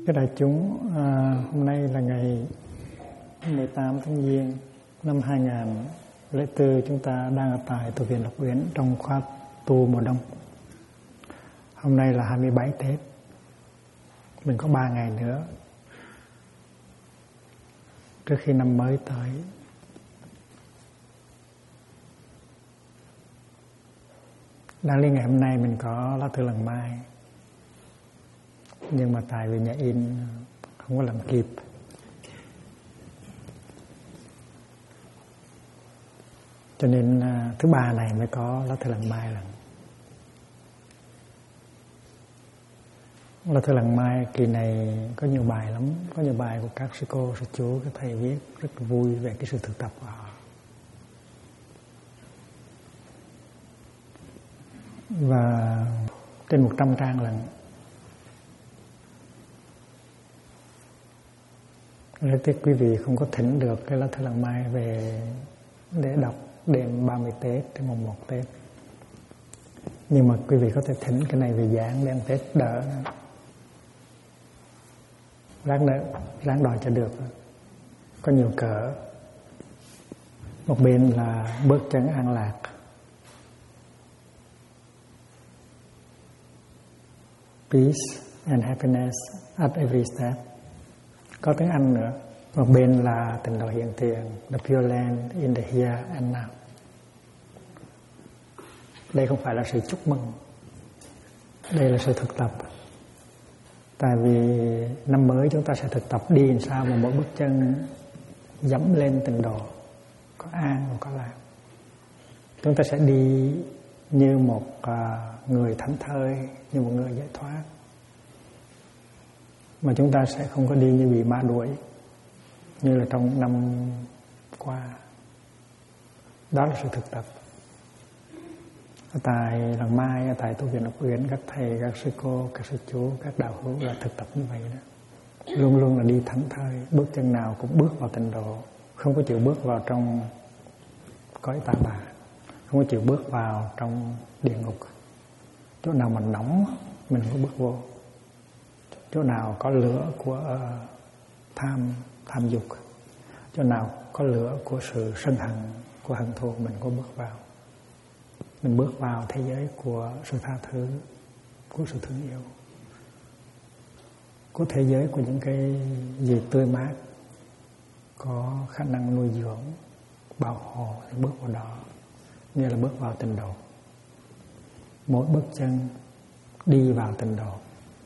Các đại chúng, hôm nay là ngày 18 tháng Giêng năm 2004, chúng ta đang ở tại tu viện Lộc Uyển trong khóa tu mùa đông. Hôm nay là 27 Tết, mình có 3 ngày nữa trước khi năm mới tới. Đáng lý ngày hôm nay mình có lá thư lần mai, nhưng mà tại vì nhà in không có làm kịp, cho nên thứ ba này mới có lá thư lần mai lần. Lá thư lần mai kỳ này có nhiều bài lắm, có nhiều bài của các sư cô, sư chú, các thầy viết rất vui về cái sự thực tập của họ. Và trên 100 trang lần. Rất tiếc quý vị không có thỉnh được cái lá thư lần mai về để đọc đêm 30 Tết, đến mùng 1 Tết. Nhưng mà quý vị có thể thỉnh cái này về giảng để ăn Tết đỡ. Ráng đòi cho được. Có nhiều cỡ. Một bên là bước chân an lạc, peace and happiness at every step. Có tiếng Anh nữa. Một bên là tịnh độ hiện tiền, the pure land in the here and now. Đây không phải là sự chúc mừng, đây là sự thực tập. Tại vì năm mới chúng ta sẽ thực tập đi làm sao mà mỗi bước chân dẫm lên tịnh độ, có an và có lạc. Chúng ta sẽ đi như một người thảnh thơi, như một người giải thoát. Mà chúng ta sẽ không có đi như bị ma đuổi như là trong năm qua. Đó là sự thực tập. Ở tại lần mai, ở tại tu viện Lộc Uyển, các thầy, các sư cô, các sư chú, các đạo hữu là thực tập như vậy đó. Luôn luôn là đi thảnh thơi, bước chân nào cũng bước vào tịnh độ, không có chịu bước vào trong cõi tà bà, không có chịu bước vào trong địa ngục. Chỗ nào mà nóng mình không có bước vô, chỗ nào có lửa của tham dục, chỗ nào có lửa của sự sân hận, của hận thù, mình có bước vào. Mình bước vào thế giới của sự tha thứ, của sự thương yêu, của thế giới của những cái gì tươi mát, có khả năng nuôi dưỡng, bảo hộ, thì bước vào đó, nghĩa là bước vào tịnh độ. Mỗi bước chân đi vào tịnh độ.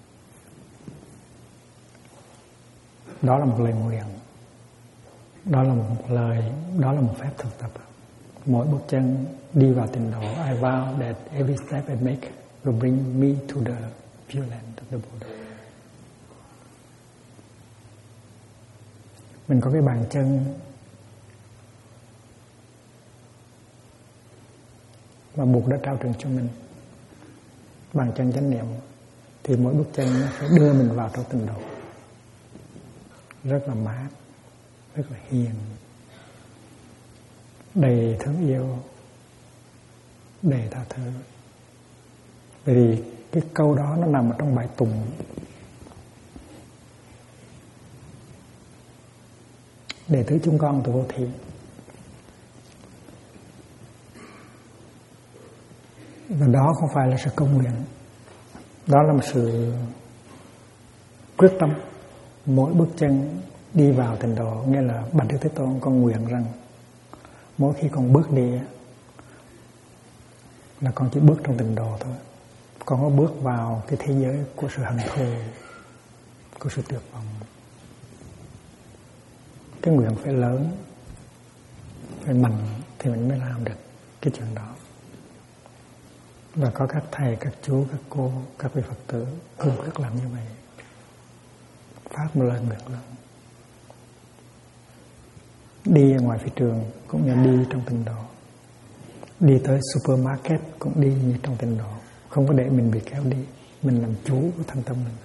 Đó là một lời nguyện, đó là một lời, đó là một phép thực tập. Mỗi bước chân đi vào tịnh độ. I vow that every step I make will bring me to the pure land of the Buddha. Mình có cái bàn chân mà Bụt đã trao truyền cho mình, bàn chân chánh niệm, thì mỗi bước chân nó sẽ đưa mình vào trong tịnh độ. Rất là mát, rất là hiền, đầy thương yêu, đầy tha thứ. Bởi vì cái câu đó nó nằm ở trong bài tùng. Đệ tử chúng con từ vô thị. Và đó không phải là sự công nguyện, đó là một sự quyết tâm. Mỗi bước chân đi vào tịnh độ, nghĩa là Bạch Đức Thế Tôn con nguyện rằng mỗi khi con bước đi là con chỉ bước trong tịnh độ thôi. Con có bước vào cái thế giới của sự hận thù, của sự tuyệt vọng. Cái nguyện phải lớn, phải mạnh thì mình mới làm được cái chuyện đó. Và có các thầy, các chú, các cô, các vị Phật tử cương quyết làm như vậy, phát một lời nguyện lớn. Đi ở ngoài thị trường cũng như đi trong tịnh độ. Đi tới supermarket cũng đi như trong tịnh độ. Không có để mình bị kéo đi, mình làm chủ của thân tâm mình.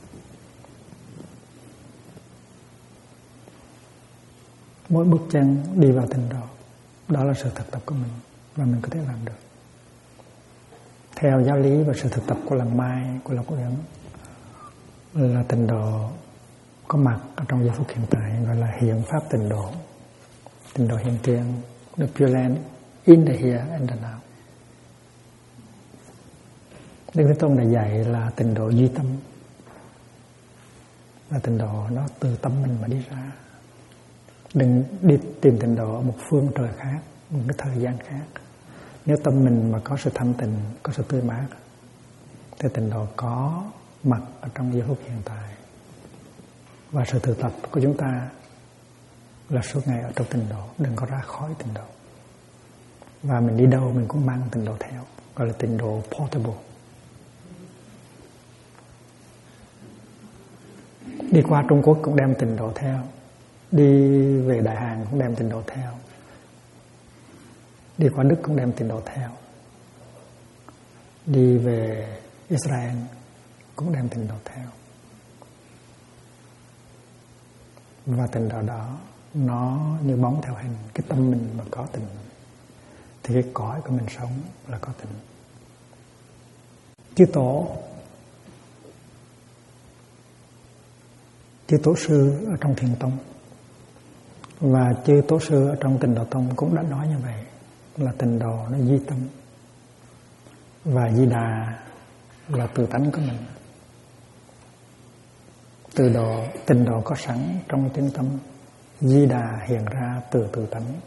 Mỗi bước chân đi vào tịnh độ, đó là sự thực tập của mình, và mình có thể làm được. Theo giáo lý và sự thực tập của lần mai, của Lộc Uyển, là tịnh độ có mặt ở trong giây phút hiện tại, gọi là hiện pháp tịnh độ. Tịnh độ hiện tiền, the Pure Land in the here and the now. Đức Thế Tôn đã dạy là tịnh độ duy tâm, là tịnh độ nó từ tâm mình mà đi ra. Đừng đi tìm tịnh độ ở một phương trời khác, một cái thời gian khác. Nếu tâm mình mà có sự thanh tịnh, có sự tươi mát, thì tịnh độ có mặt ở trong giây phút hiện tại. Và sự thực tập của chúng ta là suốt ngày ở trong tịnh độ, đừng có ra khỏi tịnh độ. Và mình đi đâu mình cũng mang tịnh độ theo, gọi là tịnh độ portable. Đi qua Trung Quốc cũng đem tịnh độ theo, đi về Đại Hàn cũng đem tịnh độ theo, đi qua Đức cũng đem tịnh độ theo, đi về Israel cũng đem tịnh độ theo. Và tịnh độ đó nó như bóng theo hình. Cái tâm mình mà có tịnh thì cái cõi của mình sống là có tịnh. Chư tổ sư ở trong Thiền Tông và chư tổ sư ở trong Tịnh Độ Tông cũng đã nói như vậy, là tịnh độ nó duy tâm và Di Đà là tự tánh của mình. Tịnh độ có sẵn trong chân tâm, Di Đà hiện ra từ tự tánh.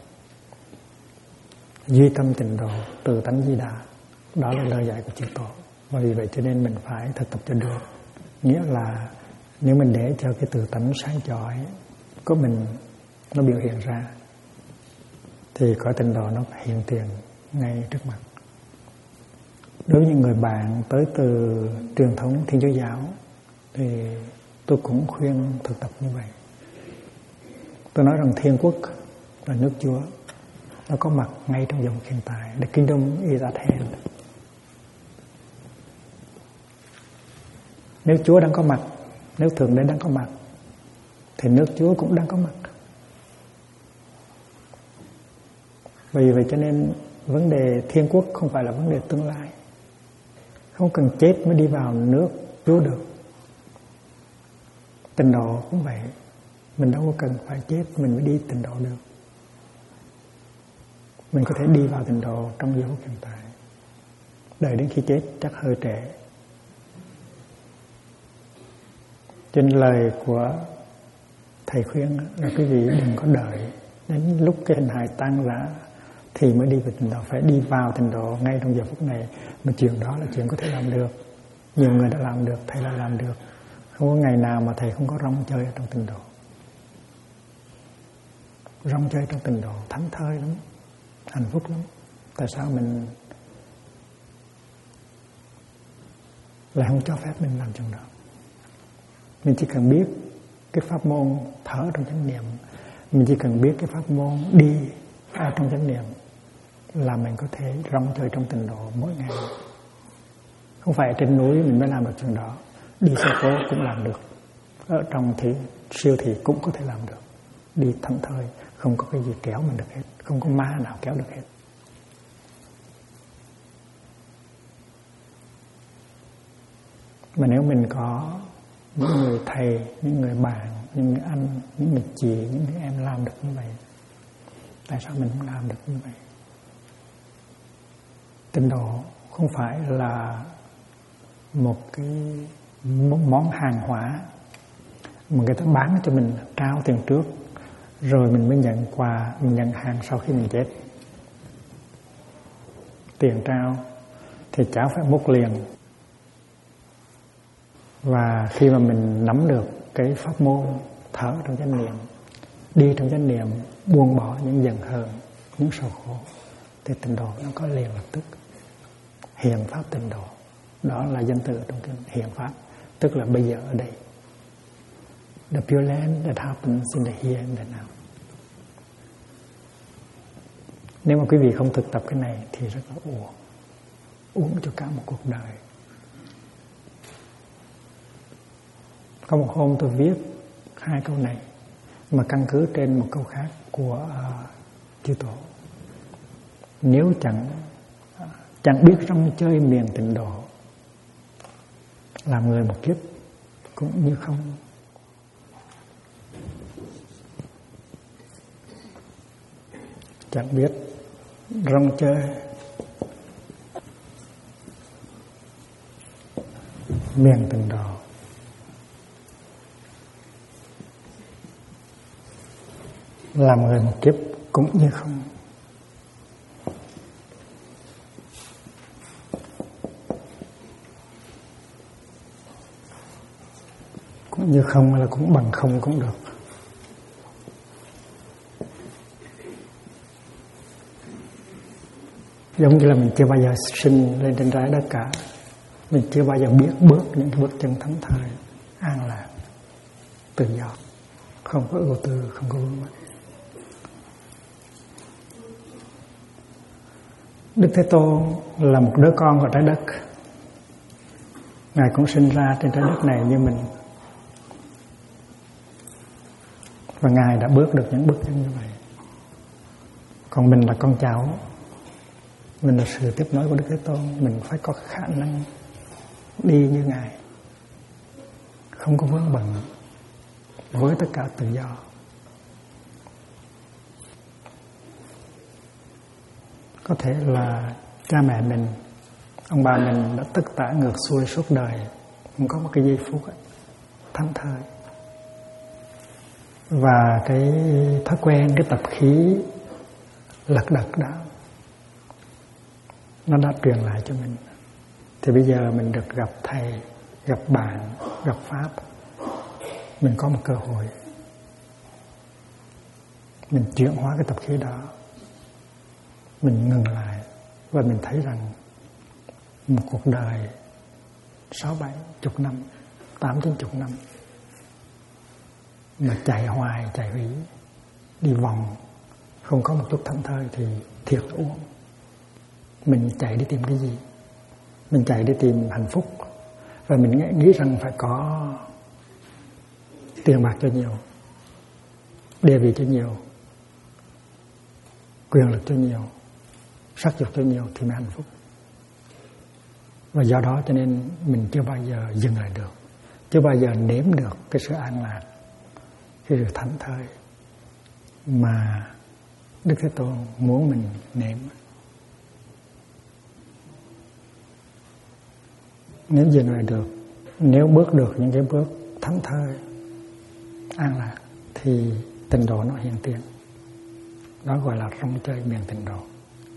Duy tâm tịnh độ, tự tánh Di Đà, đó là lời dạy của chư tổ. Và vì vậy cho nên mình phải thực tập cho được. Nghĩa là nếu mình để cho cái tự tánh sáng chói của mình nó biểu hiện ra, thì cõi tịnh độ nó hiện tiền ngay trước mặt. Đối với những người bạn tới từ truyền thống Thiên Chúa giáo thì tôi cũng khuyên thực tập như vậy. Tôi nói rằng Thiên Quốc là nước Chúa, nó có mặt ngay trong dòng hiện tại. The kingdom is at hand. Nếu Chúa đang có mặt, nếu Thượng Đế đang có mặt, thì nước Chúa cũng đang có mặt. Vì vậy cho nên vấn đề Thiên Quốc không phải là vấn đề tương lai. Không cần chết mới đi vào nước Chúa được. Tịnh độ cũng vậy. Mình đâu có cần phải chết mình mới đi tịnh độ được. Mình có thể đi vào tịnh độ trong giây phút hiện tại. Đợi đến khi chết chắc hơi trễ. Cho nên lời của Thầy khuyên là quý vị đừng có đợi đến lúc cái hình hài tan rã thì mới đi về tịnh độ. Phải đi vào tịnh độ ngay trong giờ phút này. Mà chuyện đó là chuyện có thể làm được. Nhiều người đã làm được, Thầy đã làm được. Không có ngày nào mà Thầy không có rong chơi ở trong tịnh độ. Rong chơi trong tịnh độ thảnh thơi lắm, hạnh phúc lắm. Tại sao mình lại không cho phép mình làm chuyện đó? Mình chỉ cần biết cái pháp môn thở trong chánh niệm, mình chỉ cần biết cái pháp môn đi ở trong chánh niệm là mình có thể rong chơi trong tịnh độ mỗi ngày. Không phải trên núi mình mới làm được chuyện đó, đi xe phố cũng làm được, ở trong siêu thị cũng có thể làm được. Đi thảnh thơi, không có cái gì kéo mình được hết, không có ma nào kéo được hết. Mà nếu mình có những người thầy, những người bạn, những người anh, những người chị, những người em làm được như vậy, tại sao mình không làm được như vậy? Tịnh độ không phải là một cái món hàng hóa mà người ta bán cho mình, trao tiền trước rồi mình mới nhận quà, mình nhận hàng sau khi mình chết. Tiền trao thì chả phải múc liền. Và khi mà mình nắm được cái pháp môn thở trong chánh niệm, đi trong chánh niệm, buông bỏ những giận hờn, những sầu khổ, thì tịnh độ nó có liền lập tức. Hiện pháp tịnh độ, đó là danh từ trong kinh hiện pháp, tức là bây giờ ở đây. The Pure Land that happens in the here and the now. Nếu mà quý vị không thực tập cái này thì rất là uổng cho cả một cuộc đời. Có một hôm tôi viết 2 câu này mà căn cứ trên một câu khác của chư tổ. Nếu chẳng biết rong chơi miền tịnh độ, làm người một kiếp cũng như không. Chẳng biết rong chơi miền Tịnh Độ, làm người một kiếp cũng như không. Cũng như không hay là cũng bằng không cũng được. Giống như là mình chưa bao giờ sinh lên trên trái đất cả, mình chưa bao giờ biết bước những cái bước chân thánh thơi, an lạc, tự do, không có ưu tư, không có vướng mắc. Đức Thế Tôn là một đứa con của trái đất. Ngài cũng sinh ra trên trái đất này như mình, và Ngài đã bước được những bước chân như vậy. Còn mình là con cháu, mình là sự tiếp nối của Đức Thế Tôn, mình phải có khả năng đi như Ngài, không có vướng bận, với tất cả tự do. Có thể là cha mẹ mình, ông bà mình đã tất tả ngược xuôi suốt đời, không có một cái giây phút thảnh thơi. Và cái thói quen, cái tập khí lật đật đó, nó đã truyền lại cho mình. Thì bây giờ mình được gặp thầy, gặp bạn, gặp Pháp, mình có một cơ hội mình chuyển hóa cái tập khí đó. Mình ngừng lại và mình thấy rằng một cuộc đời 6-7 chục năm, 8-9 chục năm mà chạy hoài, chạy hủy, đi vòng, không có một chút thảnh thơi thì thiệt uổng. Mình chạy đi tìm cái gì? Mình chạy đi tìm hạnh phúc, và mình nghĩ rằng phải có tiền bạc cho nhiều, địa vị cho nhiều, quyền lực cho nhiều, sắc dục cho nhiều thì mới hạnh phúc. Và do đó cho nên mình chưa bao giờ dừng lại được, chưa bao giờ nếm được cái sự an lạc, cái sự thảnh thơi mà Đức Thế Tôn muốn mình nếm. Nếu dừng lại được, nếu bước được những cái bước thảnh thơi, an lạc, thì Tịnh Độ nó hiện tiền. Đó gọi là rong chơi miền Tịnh Độ.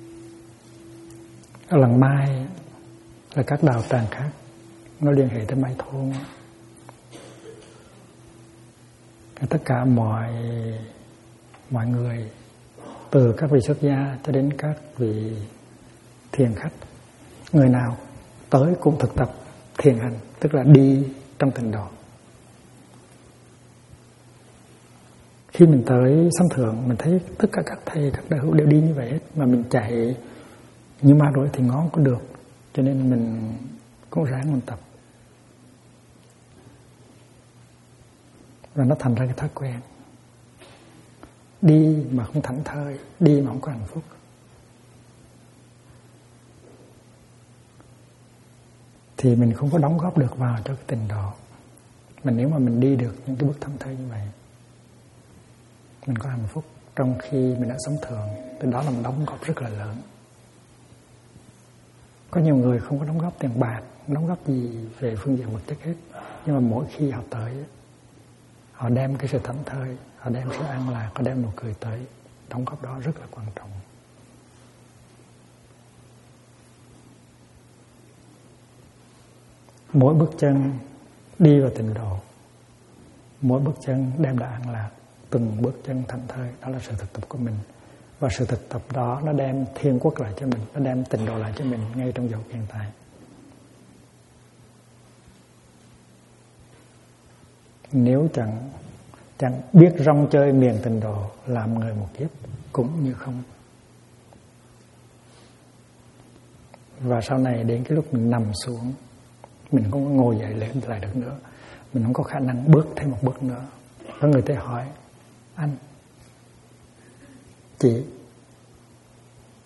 Ở lần mai là các đạo tràng khác, nó liên hệ tới Mai Thôn. Tất cả mọi người, từ các vị xuất gia cho đến các vị thiền khách, người nào tới cũng thực tập thiền hành, tức là đi trong Tịnh Độ. Khi mình tới Sấm Thượng, mình thấy tất cả các thầy, các đại hữu đều đi như vậy hết, mà mình chạy như ma đuổi thì ngón có được, cho nên mình cũng ráng mình tập. Và nó thành ra cái thói quen. Đi mà không thảnh thơi, đi mà không có hạnh phúc, thì mình không có đóng góp được vào cho cái Tịnh Độ. Mà nếu mà mình đi được những cái bước thảnh thơi như vậy, mình có hạnh phúc trong khi mình đã sống thường, thì đó là một đóng góp rất là lớn. Có nhiều người không có đóng góp tiền bạc, không đóng góp gì về phương diện vật chất hết, nhưng mà mỗi khi họ tới, họ đem cái sự thảnh thơi, họ đem sự an lạc, họ đem nụ cười tới, đóng góp đó rất là quan trọng. Mỗi bước chân đi vào Tịnh Độ, mỗi bước chân đem lại an lạc, từng bước chân thảnh thơi, đó là sự thực tập của mình. Và sự thực tập đó nó đem thiên quốc lại cho mình, nó đem Tịnh Độ lại cho mình ngay trong giờ hiện tại. Nếu chẳng biết rong chơi miền Tịnh Độ, làm người một kiếp cũng như không. Và sau này đến cái lúc mình nằm xuống, mình không có ngồi dậy lên lại được nữa, mình không có khả năng bước thêm một bước nữa. Có người tới hỏi: anh, chị,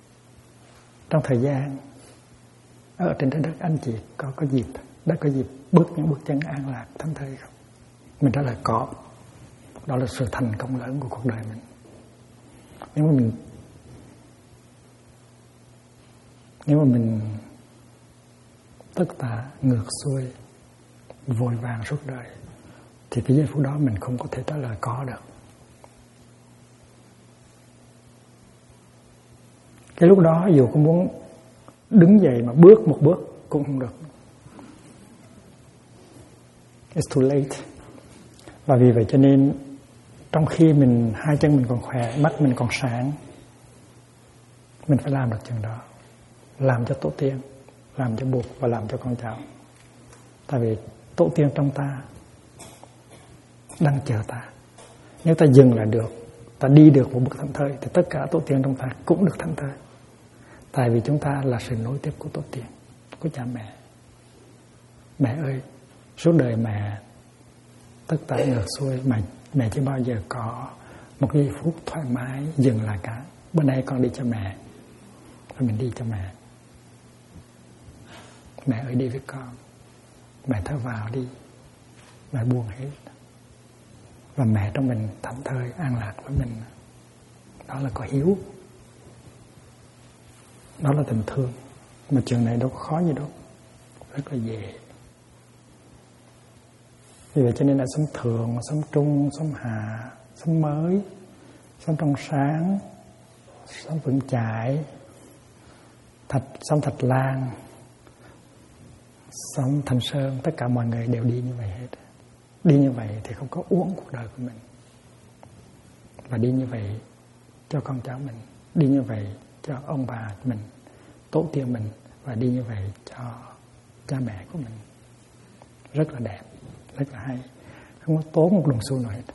trong thời gian ở trên trái đất anh chị đã có dịp bước những bước chân an lạc thảnh thơi không? Mình trả lời có. Đó là sự thành công lớn của cuộc đời mình. Nếu mà mình tất tả ngược xuôi, vội vàng suốt đời, thì cái giây phút đó mình không có thể trả lời có được. Cái lúc đó dù có muốn đứng dậy mà bước một bước cũng không được. It's too late. Và vì vậy cho nên trong khi hai chân mình còn khỏe, mắt mình còn sáng, mình phải làm được chừng đó. Làm cho tổ tiên, làm cho Bụt và làm cho con cháu. Tại vì tổ tiên trong ta đang chờ ta. Nếu ta dừng lại được, ta đi được một bước thảnh thơi, thì tất cả tổ tiên trong ta cũng được thảnh thơi. Tại vì chúng ta là sự nối tiếp của tổ tiên, của cha mẹ. Mẹ ơi, suốt đời mẹ tất cả ngược xuôi, mà mẹ chưa bao giờ có một giây phút thoải mái dừng lại cả. Bữa nay con đi cho mẹ, rồi mình đi cho mẹ. Mẹ ơi đi với con, mẹ thở vào đi, mẹ buông hết. Và mẹ trong mình thảnh thơi an lạc với mình. Đó là có hiếu, đó là tình thương. Mà chuyện này đâu có khó gì đâu, rất là dễ. Vì vậy cho nên là sống thượng, sống trung, sống hạ, sống mới, sống trong sáng, sống vững chãi, sống Thạch Lan, sống Thành Sơn, tất cả mọi người đều đi như vậy hết. Đi như vậy thì không có uổng cuộc đời của mình. Và đi như vậy cho con cháu mình, đi như vậy cho ông bà mình, tổ tiên mình, và đi như vậy cho cha mẹ của mình. Rất là đẹp, rất là hay, không có tốn một đồng xu nào hết.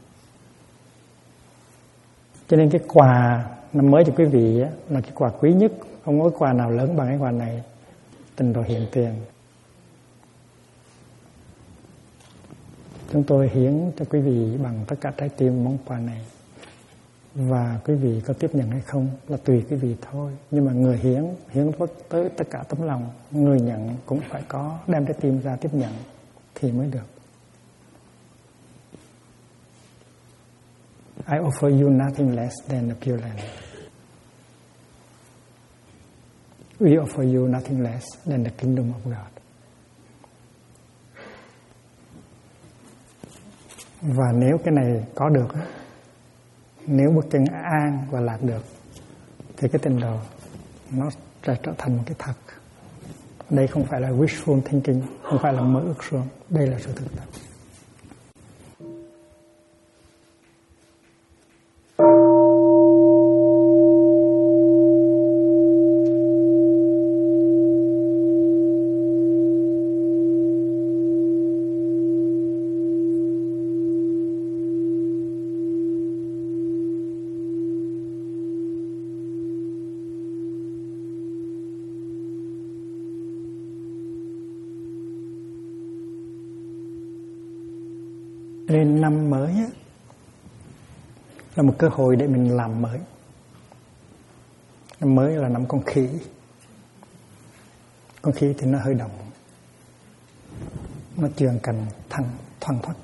Cho nên cái quà năm mới cho quý vị là cái quà quý nhất. Không có quà nào lớn bằng cái quà này. Tình độ hiện tiền. Chúng tôi hiến cho quý vị bằng tất cả trái tim món quà này. Và quý vị có tiếp nhận hay không là tùy quý vị thôi. Nhưng mà người hiến tới tất cả tấm lòng. Người nhận cũng phải có đem trái tim ra tiếp nhận thì mới được. I offer you nothing less than the Pure Land. We offer you nothing less than the kingdom of God. Và nếu cái này có được, nếu bước chân an và lạc được, thì cái tinh đồ nó sẽ trở thành một cái thật. Đây không phải là wishful thinking, không phải là mơ ước suông, đây là sự thực tập. Nên năm mới là một cơ hội để mình làm mới. Năm mới là năm con khỉ. Con khỉ thì nó hơi động, nó chường cành thoăn thoắt.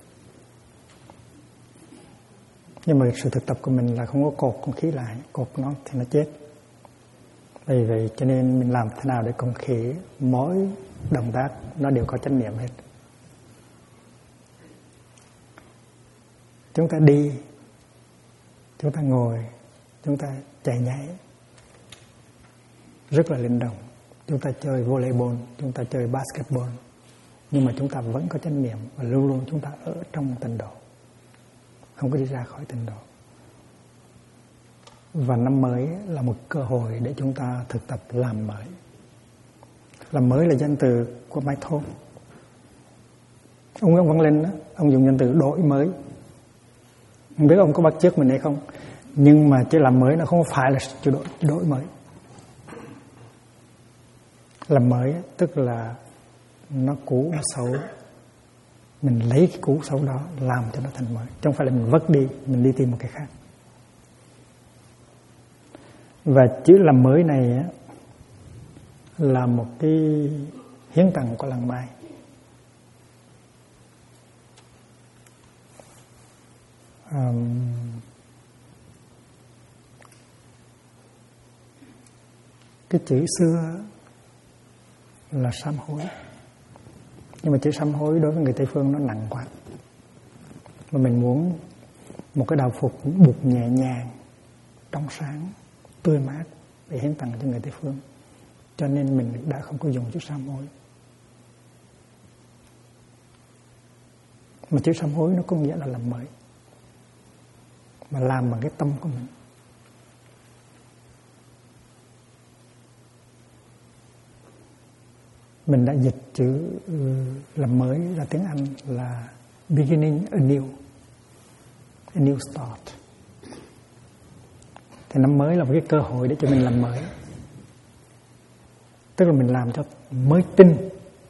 Nhưng mà sự thực tập của mình là không có cột con khỉ lại, cột nó thì nó chết. Vì vậy cho nên mình làm thế nào để con khỉ mỗi động tác nó đều có chánh niệm hết. Chúng ta đi, chúng ta ngồi, chúng ta chạy nhảy rất là linh động. Chúng ta chơi volleyball, chúng ta chơi basketball, nhưng mà chúng ta vẫn có chánh niệm và luôn luôn chúng ta ở trong tịnh độ, không có đi ra khỏi tịnh độ. Và năm mới là một cơ hội để chúng ta thực tập làm mới. Làm mới là danh từ của Mai Thôn. Ông Nguyễn Văn Linh ông dùng danh từ đổi mới. Không biết ông có bắt chước mình hay không, nhưng mà chữ làm mới nó không phải là chữ đổi mới. Làm mới tức là nó cũ, nó xấu, mình lấy cái cũ xấu đó làm cho nó thành mới, chứ không phải là mình vứt đi, mình đi tìm một cái khác. Và chữ làm mới này là một cái hiến tặng của làng Mai. cái chữ xưa là sám hối, nhưng mà chữ sám hối đối với người Tây phương nó nặng quá, mà mình muốn một cái đạo phục buộc nhẹ nhàng, trong sáng, tươi mát để hiến tặng cho người Tây phương, cho nên mình đã không có dùng chữ sám hối. Mà chữ sám hối nó có nghĩa là làm mới, mà làm bằng cái tâm của mình. Mình đã dịch chữ làm mới ra tiếng Anh là beginning anew, a new start. Thì năm mới là một cái cơ hội để cho mình làm mới, tức là mình làm cho mới tinh,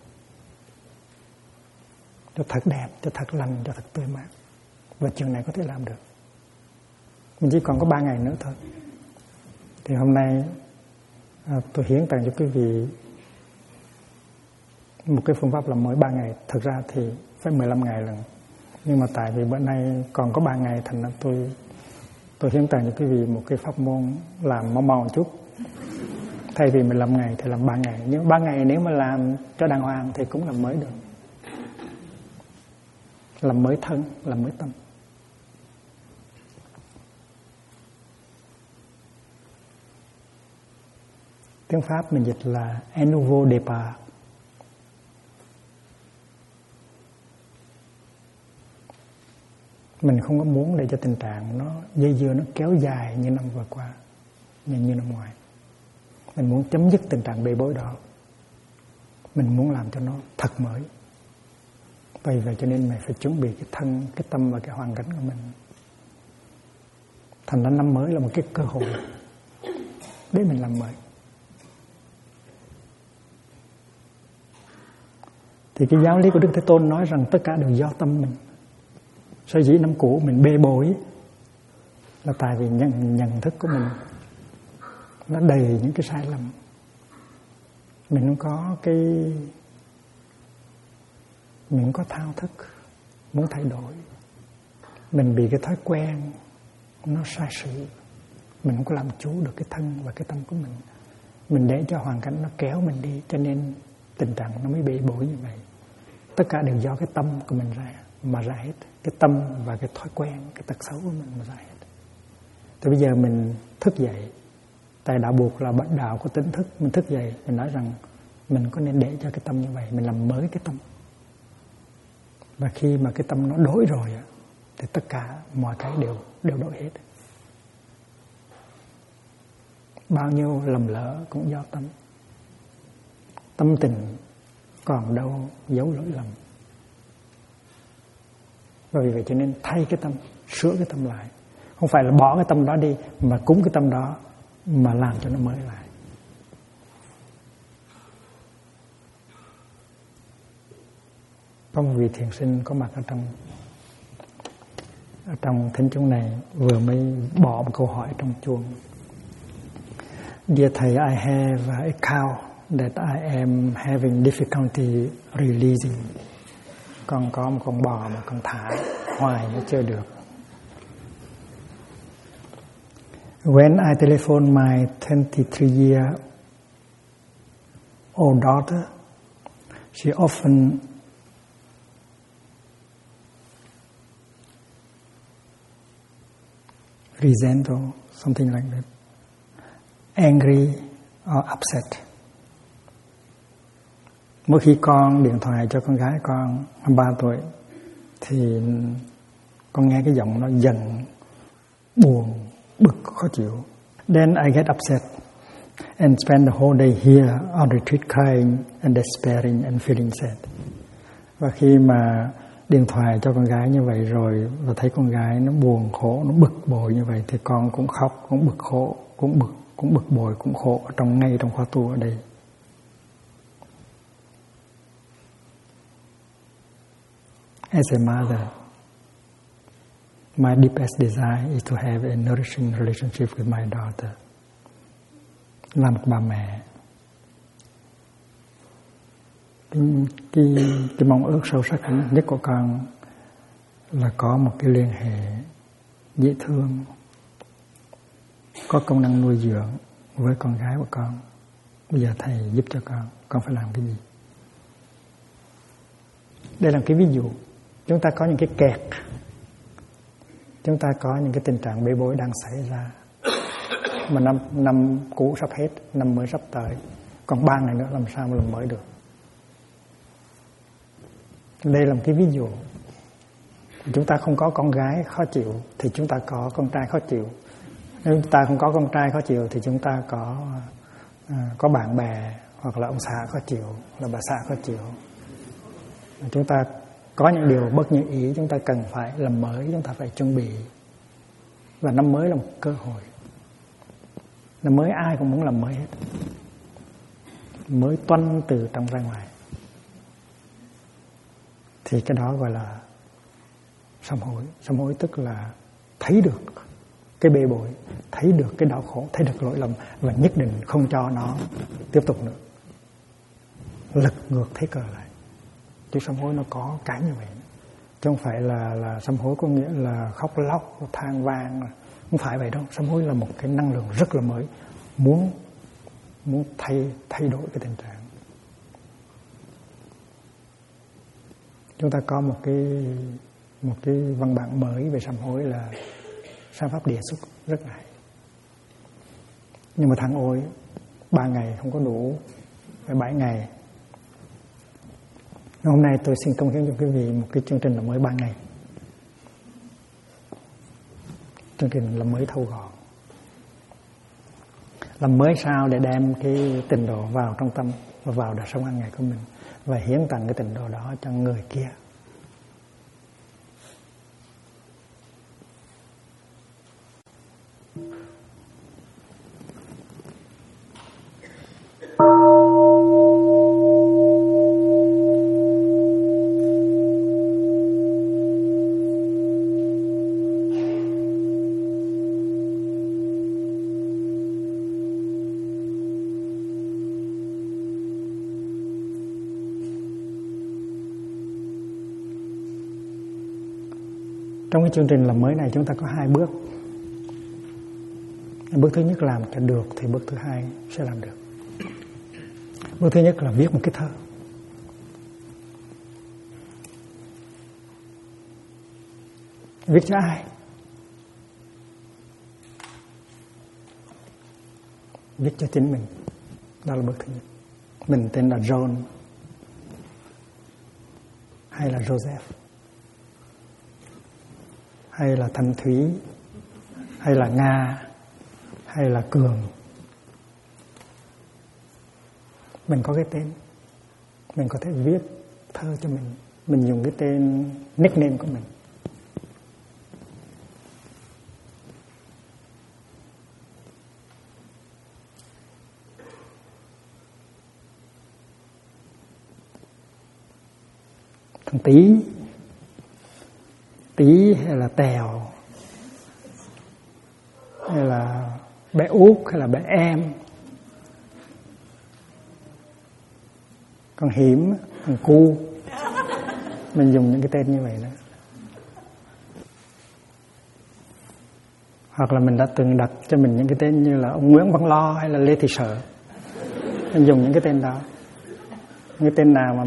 cho thật đẹp, cho thật lành, cho thật tươi mát. Và chuyện này có thể làm được. Mình chỉ còn có 3 ngày nữa thôi. Thì hôm nay tôi hiến tặng cho quý vị một cái phương pháp làm mới 3 ngày. Thực ra thì phải 15 ngày lần. Nhưng mà tại vì bữa nay còn có 3 ngày, thành ra tôi hiến tặng cho quý vị một cái pháp môn làm mau một chút. Thay vì 15 ngày thì làm 3 ngày. Nhưng 3 ngày nếu mà làm cho đàng hoàng thì cũng làm mới được. Làm mới thân, làm mới tâm. Tiếng Pháp mình dịch là un nouveau départ. Mình không có muốn để cho tình trạng nó dây dưa, nó kéo dài như năm vừa qua, như năm ngoài. Mình muốn chấm dứt tình trạng bê bối đó. Mình muốn làm cho nó thật mới. Vì vậy cho nên mình phải chuẩn bị cái thân, cái tâm và cái hoàn cảnh của mình. Thành ra năm mới là một cái cơ hội để mình làm mới. Thì cái giáo lý của Đức Thế Tôn nói rằng tất cả đều do tâm mình. Sở dĩ năm cũ mình bê bối là tại vì nhận thức của mình nó đầy những cái sai lầm. Mình không có mình không có thao thức muốn thay đổi. Mình bị cái thói quen nó sai sự. Mình không có làm chủ được cái thân và cái tâm của mình. Mình để cho hoàn cảnh nó kéo mình đi, cho nên tình trạng nó mới bê bối như vậy. Tất cả đều do cái tâm của mình ra hết. Cái tâm và cái thói quen, cái tật xấu của mình mà ra hết. Thì bây giờ mình thức dậy, tại đạo buộc là đạo của tỉnh thức. Mình thức dậy, mình nói rằng mình có nên để cho cái tâm như vậy, mình làm mới cái tâm. Và khi mà cái tâm nó đổi rồi thì tất cả mọi cái đều đổi hết. Bao nhiêu lầm lỡ cũng do tâm. Tâm tình còn đâu giấu lỗi lầm. Và vì vậy cho nên thay cái tâm, sửa cái tâm lại. Không phải là bỏ cái tâm đó đi, mà cúng cái tâm đó mà làm cho nó mới lại. Có một vị thiền sinh có mặt ở trong thính chúng này vừa mới bỏ một câu hỏi trong chuông. Dear thầy, I have a cow that I am having difficulty releasing. Con có một con bò mà con thả hoài nó chưa được. When I telephone my 23-year-old daughter, she often resent or something like that, angry or upset. Mỗi khi con điện thoại cho con gái con 23 tuổi thì con nghe cái giọng nó giận, buồn, bực, khó chịu. Then I get upset and spend the whole day here on retreat crying and despairing and feeling sad. Và khi mà điện thoại cho con gái như vậy rồi và thấy con gái nó buồn khổ, nó bực bội như vậy thì con cũng khóc, cũng bực khổ, cũng bực bội, cũng khổ ngay trong khóa tu ở đây. As a mother, my deepest desire is to have a nourishing relationship with my daughter. Là một bà mẹ, cái mong ước sâu sắc nhất của con là có một cái liên hệ dễ thương, có công năng nuôi dưỡng với con gái của con. Bây giờ thầy giúp cho con phải làm cái gì? Đây là cái ví dụ. Chúng ta có những cái kẹt, chúng ta có những cái tình trạng bê bối đang xảy ra, mà năm cũ sắp hết, năm mới sắp tới, còn 3 ngày nữa làm sao mà làm mới được? Đây là một cái ví dụ. Chúng ta không có con gái khó chịu thì chúng ta có con trai khó chịu. Nếu chúng ta không có con trai khó chịu thì chúng ta có bạn bè hoặc là ông xã khó chịu, là bà xã khó chịu. Chúng ta có những điều bất như ý, chúng ta cần phải làm mới, chúng ta phải chuẩn bị. Và năm mới là một cơ hội. Năm mới ai cũng muốn làm mới hết, mới toanh từ trong ra ngoài. Thì cái đó gọi là sám hối. Sám hối tức là thấy được cái bê bối, thấy được cái đau khổ, thấy được lỗi lầm và nhất định không cho nó tiếp tục nữa, lật ngược thế cờ lại. Chứ sám hối nó có cái như vậy, chứ không phải là sám hối có nghĩa là khóc lóc than vang, không phải vậy đâu. Sám hối là một cái năng lượng rất là mới, muốn thay đổi cái tình trạng. Chúng ta có một cái văn bản mới về sám hối là Sa Pháp đề xuất rất hay. Nhưng mà thằng ôi 3 ngày không có đủ, phải 7 ngày. Hôm nay tôi xin cống hiến cho quý vị một cái chương trình là mới 3 ngày. Chương trình là mới thâu gọn. Làm mới sao để đem cái tình độ vào trong tâm và vào đời sống hàng ngày của mình, và hiến tặng cái tình độ đó cho người kia. Trong cái chương trình làm mới này chúng ta có 2 bước. Bước thứ nhất làm cho được thì bước thứ hai sẽ làm được. Bước thứ nhất là viết một cái thơ. Viết cho ai? Viết cho chính mình. Đó là bước thứ nhất. Mình tên là John hay là Joseph, hay là Thanh Thúy, hay là Nga, hay là Cường. Mình có cái tên, mình có thể viết thơ cho mình dùng cái tên nickname của mình. Thằng Tí hay là Tèo, hay là bé Út, hay là bé Em, con Hiểm, thằng Cu. Mình dùng những cái tên như vậy đó. Hoặc là mình đã từng đặt cho mình những cái tên như là ông Nguyễn Văn Lo hay là Lê Thị Sở. Mình dùng những cái tên đó. Những cái tên nào mà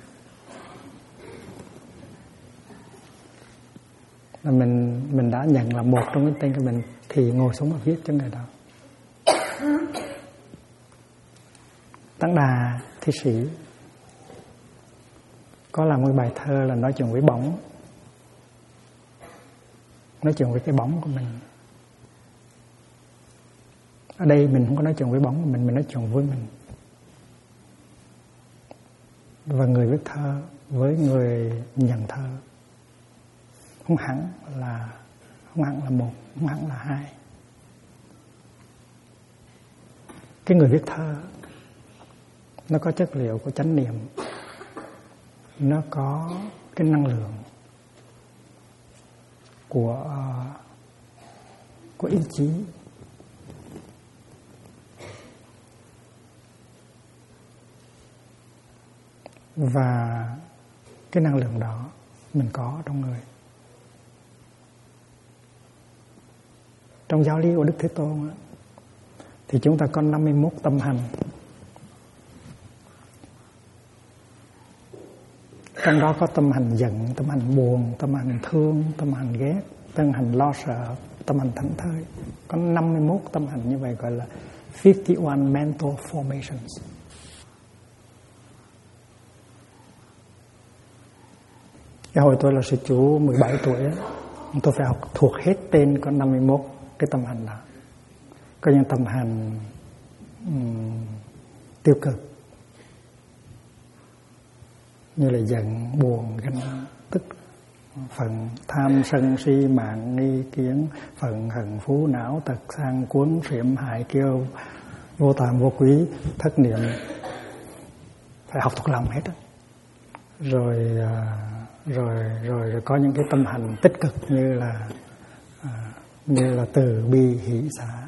mình đã nhận là một trong những tên của mình thì ngồi xuống và viết cho người đó. Tăng Đà thi sĩ có làm một bài thơ là nói chuyện với bóng, nói chuyện với cái bóng của mình. Ở đây mình không có nói chuyện với bóng của mình nói chuyện với mình. Và người viết thơ với người nhận thơ không hẳn là một, không hẳn là hai. Cái người viết thơ nó có chất liệu của chánh niệm, nó có cái năng lượng của ý chí. Và cái năng lượng đó mình có trong người. Trong giáo lý của Đức Thế Tôn thì chúng ta có 51 tâm hành. Trong đó có tâm hành giận, tâm hành buồn, tâm hành thương, tâm hành ghét, tâm hành lo sợ, tâm hành thảnh thơi. Có 51 tâm hành như vậy, gọi là 51 mental formations. Cái hồi tôi là sư chủ 17 tuổi đó, tôi phải học thuộc hết tên có 51 cái tâm hành đó. Có những tâm hành tiêu cực như là giận, buồn, ganh tức, phần tham sân si mạng nghi kiến, phần hận phú não tật sang cuốn phiểm hại kiêu, vô tàm vô quý, thất niệm, phải học thuộc lòng hết đó. Rồi có những cái tâm hành tích cực như là từ bi hỷ xả.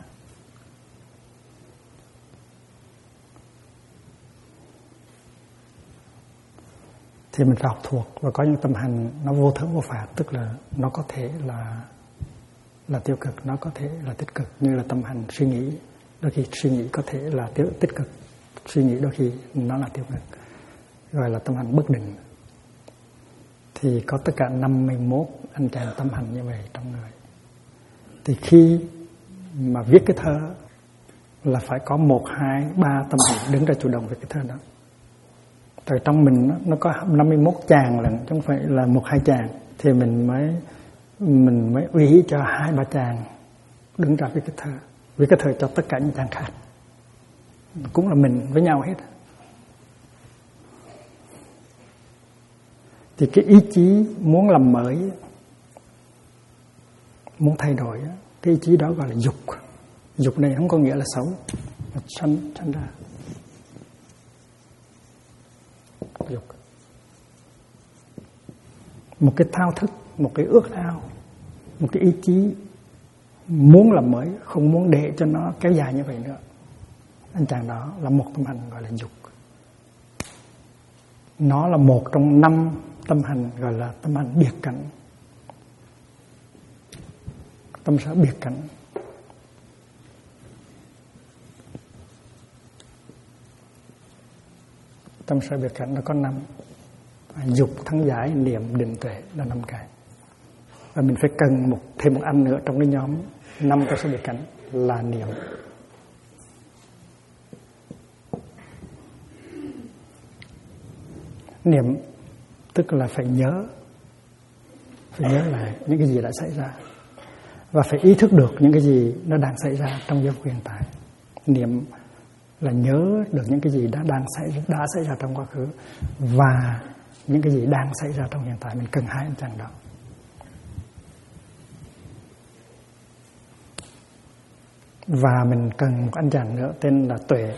Thì mình phải học thuộc. Và có những tâm hành nó vô thưởng vô phạt, tức là nó có thể là tiêu cực, nó có thể là tích cực, như là tâm hành suy nghĩ. Đôi khi suy nghĩ có thể là tích cực, suy nghĩ đôi khi nó là tiêu cực, gọi là tâm hành bất định. Thì có tất cả 51 anh chàng tâm hành như vậy trong người. Thì khi mà viết cái thơ là phải có 1, 2, 3 tâm hành đứng ra chủ động về cái thơ đó. Tại trong mình nó có 51 chàng lần, chứ không phải là 1, 2 chàng. Thì mình mới uy hiếp cho 2, 3 chàng đứng ra với cái thơ. Vì cái thơ cho tất cả những chàng khác cũng là mình với nhau hết. Thì cái ý chí muốn làm mới, muốn thay đổi, cái ý chí đó gọi là dục. Dục này không có nghĩa là xấu, mà sanh ra dục. Một cái thao thức, một cái ước ao, một cái ý chí muốn làm mới, không muốn để cho nó kéo dài như vậy nữa. Anh chàng đó là một tâm hành gọi là dục. Nó là một trong 5 tâm hành gọi là tâm hành biệt cảnh. Tâm sở biệt cảnh. Tâm sở biệt cảnh nó có 5. Dục, thắng giải, niệm, định, tuệ là 5 cái. Và mình phải cần thêm một anh nữa trong cái nhóm 5 tâm sở biệt cảnh là niệm. Niệm tức là phải nhớ lại những cái gì đã xảy ra và phải ý thức được những cái gì nó đang xảy ra trong giây phút hiện tại. Niệm là nhớ được những cái gì đã xảy ra trong quá khứ và những cái gì đang xảy ra trong hiện tại. Mình cần 2 anh chàng đó. Và mình cần một anh chàng nữa tên là tuệ.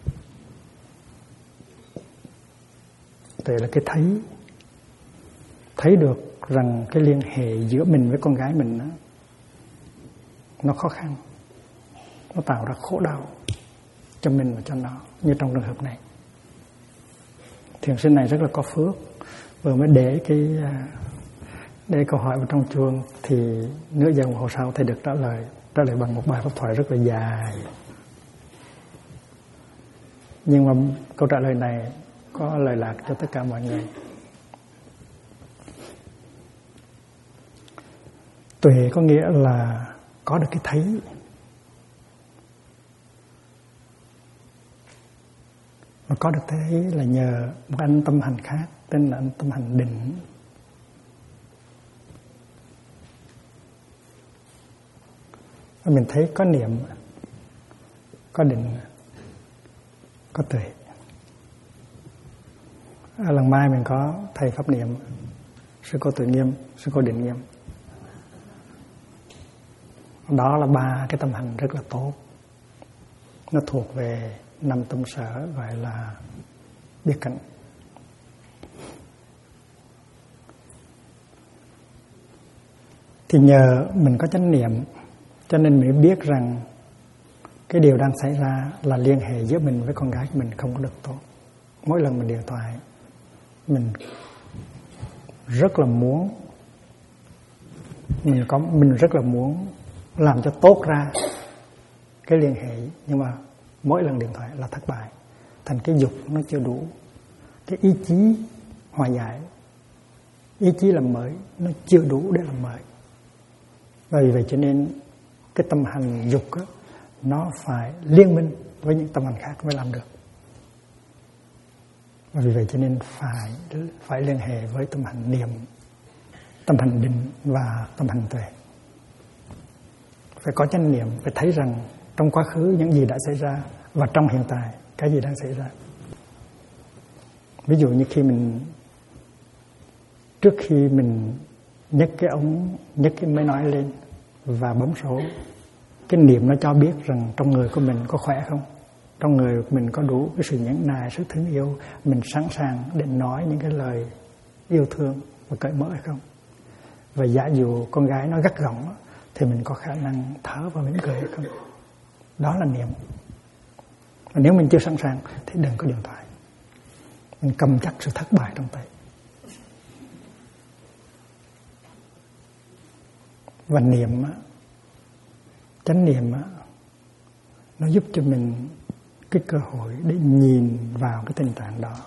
Tuệ là cái thấy được rằng cái liên hệ giữa mình với con gái mình đó, nó khó khăn, nó tạo ra khổ đau cho mình và cho nó. Như trong trường hợp này, thiền sinh này rất là có phước, vừa mới để câu hỏi vào trong chuông thì nửa giờ đồng hồ sau thầy được trả lời bằng một bài pháp thoại rất là dài. Nhưng mà câu trả lời này có lời lạc cho tất cả mọi người. Tuệ có nghĩa là có được cái thấy. Mà có được thấy là nhờ một anh tâm hành khác tên là anh tâm hành định. Và mình thấy có niệm, có định, có tuệ. Lần mai mình có thầy pháp niệm, sư cô Tuệ Nghiêm, sư cô Định Nghiêm. Đó là 3 cái tâm hành rất là tốt. Nó thuộc về 5 tâm sở gọi là biệt cảnh. Thì nhờ mình có chánh niệm cho nên mình biết rằng cái điều đang xảy ra là liên hệ giữa mình với con gái của mình không có được tốt. Mỗi lần mình điện thoại, mình rất là muốn mình rất là muốn làm cho tốt ra cái liên hệ, nhưng mà mỗi lần điện thoại là thất bại, thành cái dục nó chưa đủ, cái ý chí hòa giải, ý chí làm mới nó chưa đủ để làm mới. Và vì vậy cho nên cái tâm hành dục đó, nó phải liên minh với những tâm hành khác mới làm được. Và vì vậy cho nên phải liên hệ với tâm hành niệm, tâm hành định và tâm hành tuệ. Phải có chánh niệm, phải thấy rằng trong quá khứ những gì đã xảy ra và trong hiện tại cái gì đang xảy ra. Ví dụ như trước khi mình nhấc cái máy nói lên và bấm số, cái niệm nó cho biết rằng trong người của mình có khỏe không, trong người của mình có đủ cái sự nhẫn nại, sự thương yêu, mình sẵn sàng để nói những cái lời yêu thương và cởi mở hay không. Và giả dụ con gái nó gắt gỏng thì mình có khả năng thở và mỉm cười hay không. Đó là niệm. Và nếu mình chưa sẵn sàng thì đừng có điện thoại, mình cầm chắc sự thất bại trong tay. Và niệm, chánh niệm nó giúp cho mình cái cơ hội để nhìn vào cái tình trạng đó.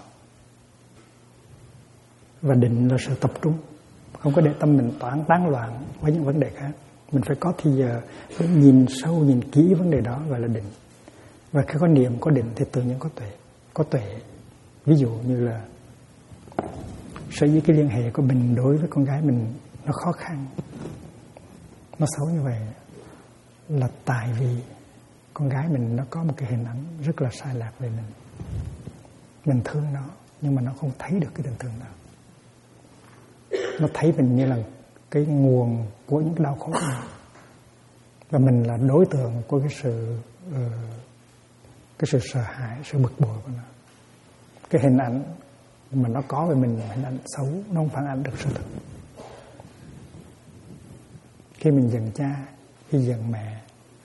Và định là sự tập trung, không có để tâm mình tán loạn với những vấn đề khác. Mình phải có thì giờ phải nhìn sâu, nhìn kỹ vấn đề đó, gọi là định. Và khi có niệm, có định thì tự nhiên có tuệ. Có tuệ, ví dụ như là sở dĩ cái liên hệ của mình đối với con gái mình nó khó khăn, nó xấu như vậy, là tại vì con gái mình nó có một cái hình ảnh rất là sai lạc về mình. Mình thương nó, nhưng mà nó không thấy được cái tình thương đó. Nó thấy mình như là cái nguồn của những cái đau khổ này. Và mình là đối tượng của cái sự sợ hãi, sự bực bội của nó. Cái hình ảnh mà nó có về mình là hình ảnh xấu, nó không phản ánh được sự thật. Khi mình giận cha, khi giận mẹ,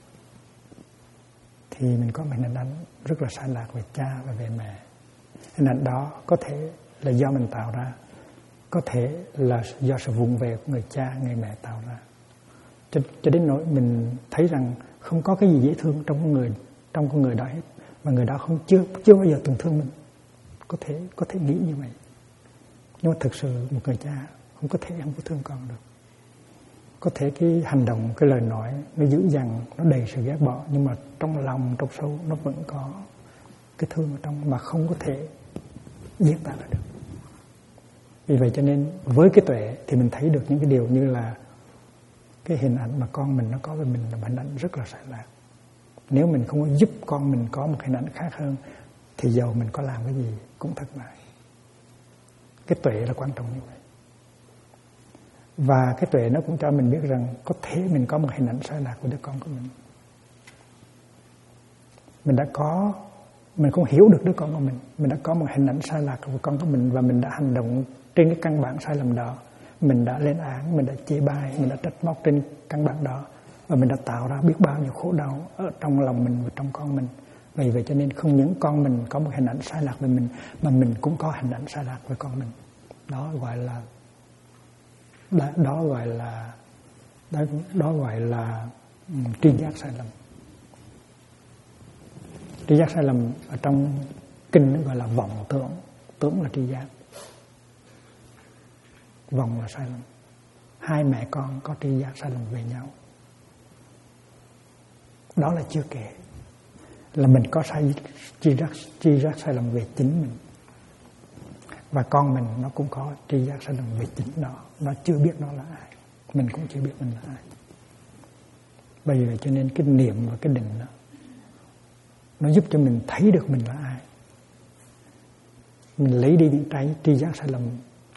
thì mình có một hình ảnh rất là sai lạc về cha và về mẹ. Hình ảnh đó có thể là do mình tạo ra, có thể là do sự vụng về của người cha, người mẹ tạo ra. Cho đến nỗi mình thấy rằng không có cái gì dễ thương trong con người đó hết, và người đó chưa bao giờ từng thương mình. Có thể nghĩ như vậy, nhưng mà thực sự một người cha không có thương con được. Có thể cái hành động, cái lời nói nó dữ dằn, nó đầy sự ghét bỏ, nhưng mà trong lòng, trong sâu nó vẫn có cái thương ở trong mà không có thể diễn tả được. Vì vậy cho nên với cái tuệ thì mình thấy được những cái điều như là cái hình ảnh mà con mình nó có về mình là hình ảnh rất là sai lạc. Nếu mình không có giúp con mình có một hình ảnh khác hơn thì dầu mình có làm cái gì cũng thất bại. Cái tuệ là quan trọng như vậy. Và cái tuệ nó cũng cho mình biết rằng có thể mình có một hình ảnh sai lạc của đứa con của mình. Mình không hiểu được đứa con của mình đã có một hình ảnh sai lạc của con của mình, và mình đã hành động trên cái căn bản sai lầm đó. Mình đã lên án, mình đã chê bai, mình đã trách móc trên căn bản đó, và mình đã tạo ra biết bao nhiêu khổ đau ở trong lòng mình và trong con mình. Vì vậy cho nên không những con mình có một hình ảnh sai lạc về mình, mà mình cũng có hình ảnh sai lạc về con mình. Đó gọi là tri giác sai lầm. Tri giác sai lầm ở trong kinh nó gọi là vọng tưởng. Tưởng là tri giác, vọng là sai lầm. Hai mẹ con có tri giác sai lầm về nhau. Đó là chưa kể là mình có tri giác sai lầm về chính mình, và con mình nó cũng có tri giác sai lầm về chính nó chưa biết nó là ai, mình cũng chưa biết mình là ai. Bởi vậy cho nên cái niệm và cái định đó, nó giúp cho mình thấy được mình là ai. Mình lấy đi những tri giác sai lầm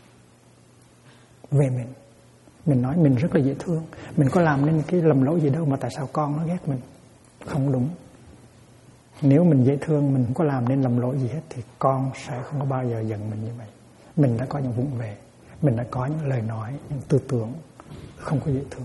về mình. Mình nói mình rất là dễ thương, mình có làm nên cái lầm lỗi gì đâu mà tại sao con nó ghét mình. Không đúng. Nếu mình dễ thương, mình không có làm nên lầm lỗi gì hết thì con sẽ không có bao giờ giận mình như vậy. Mình đã có những vụng về, mình đã có những lời nói, những tư tưởng không có dễ thương.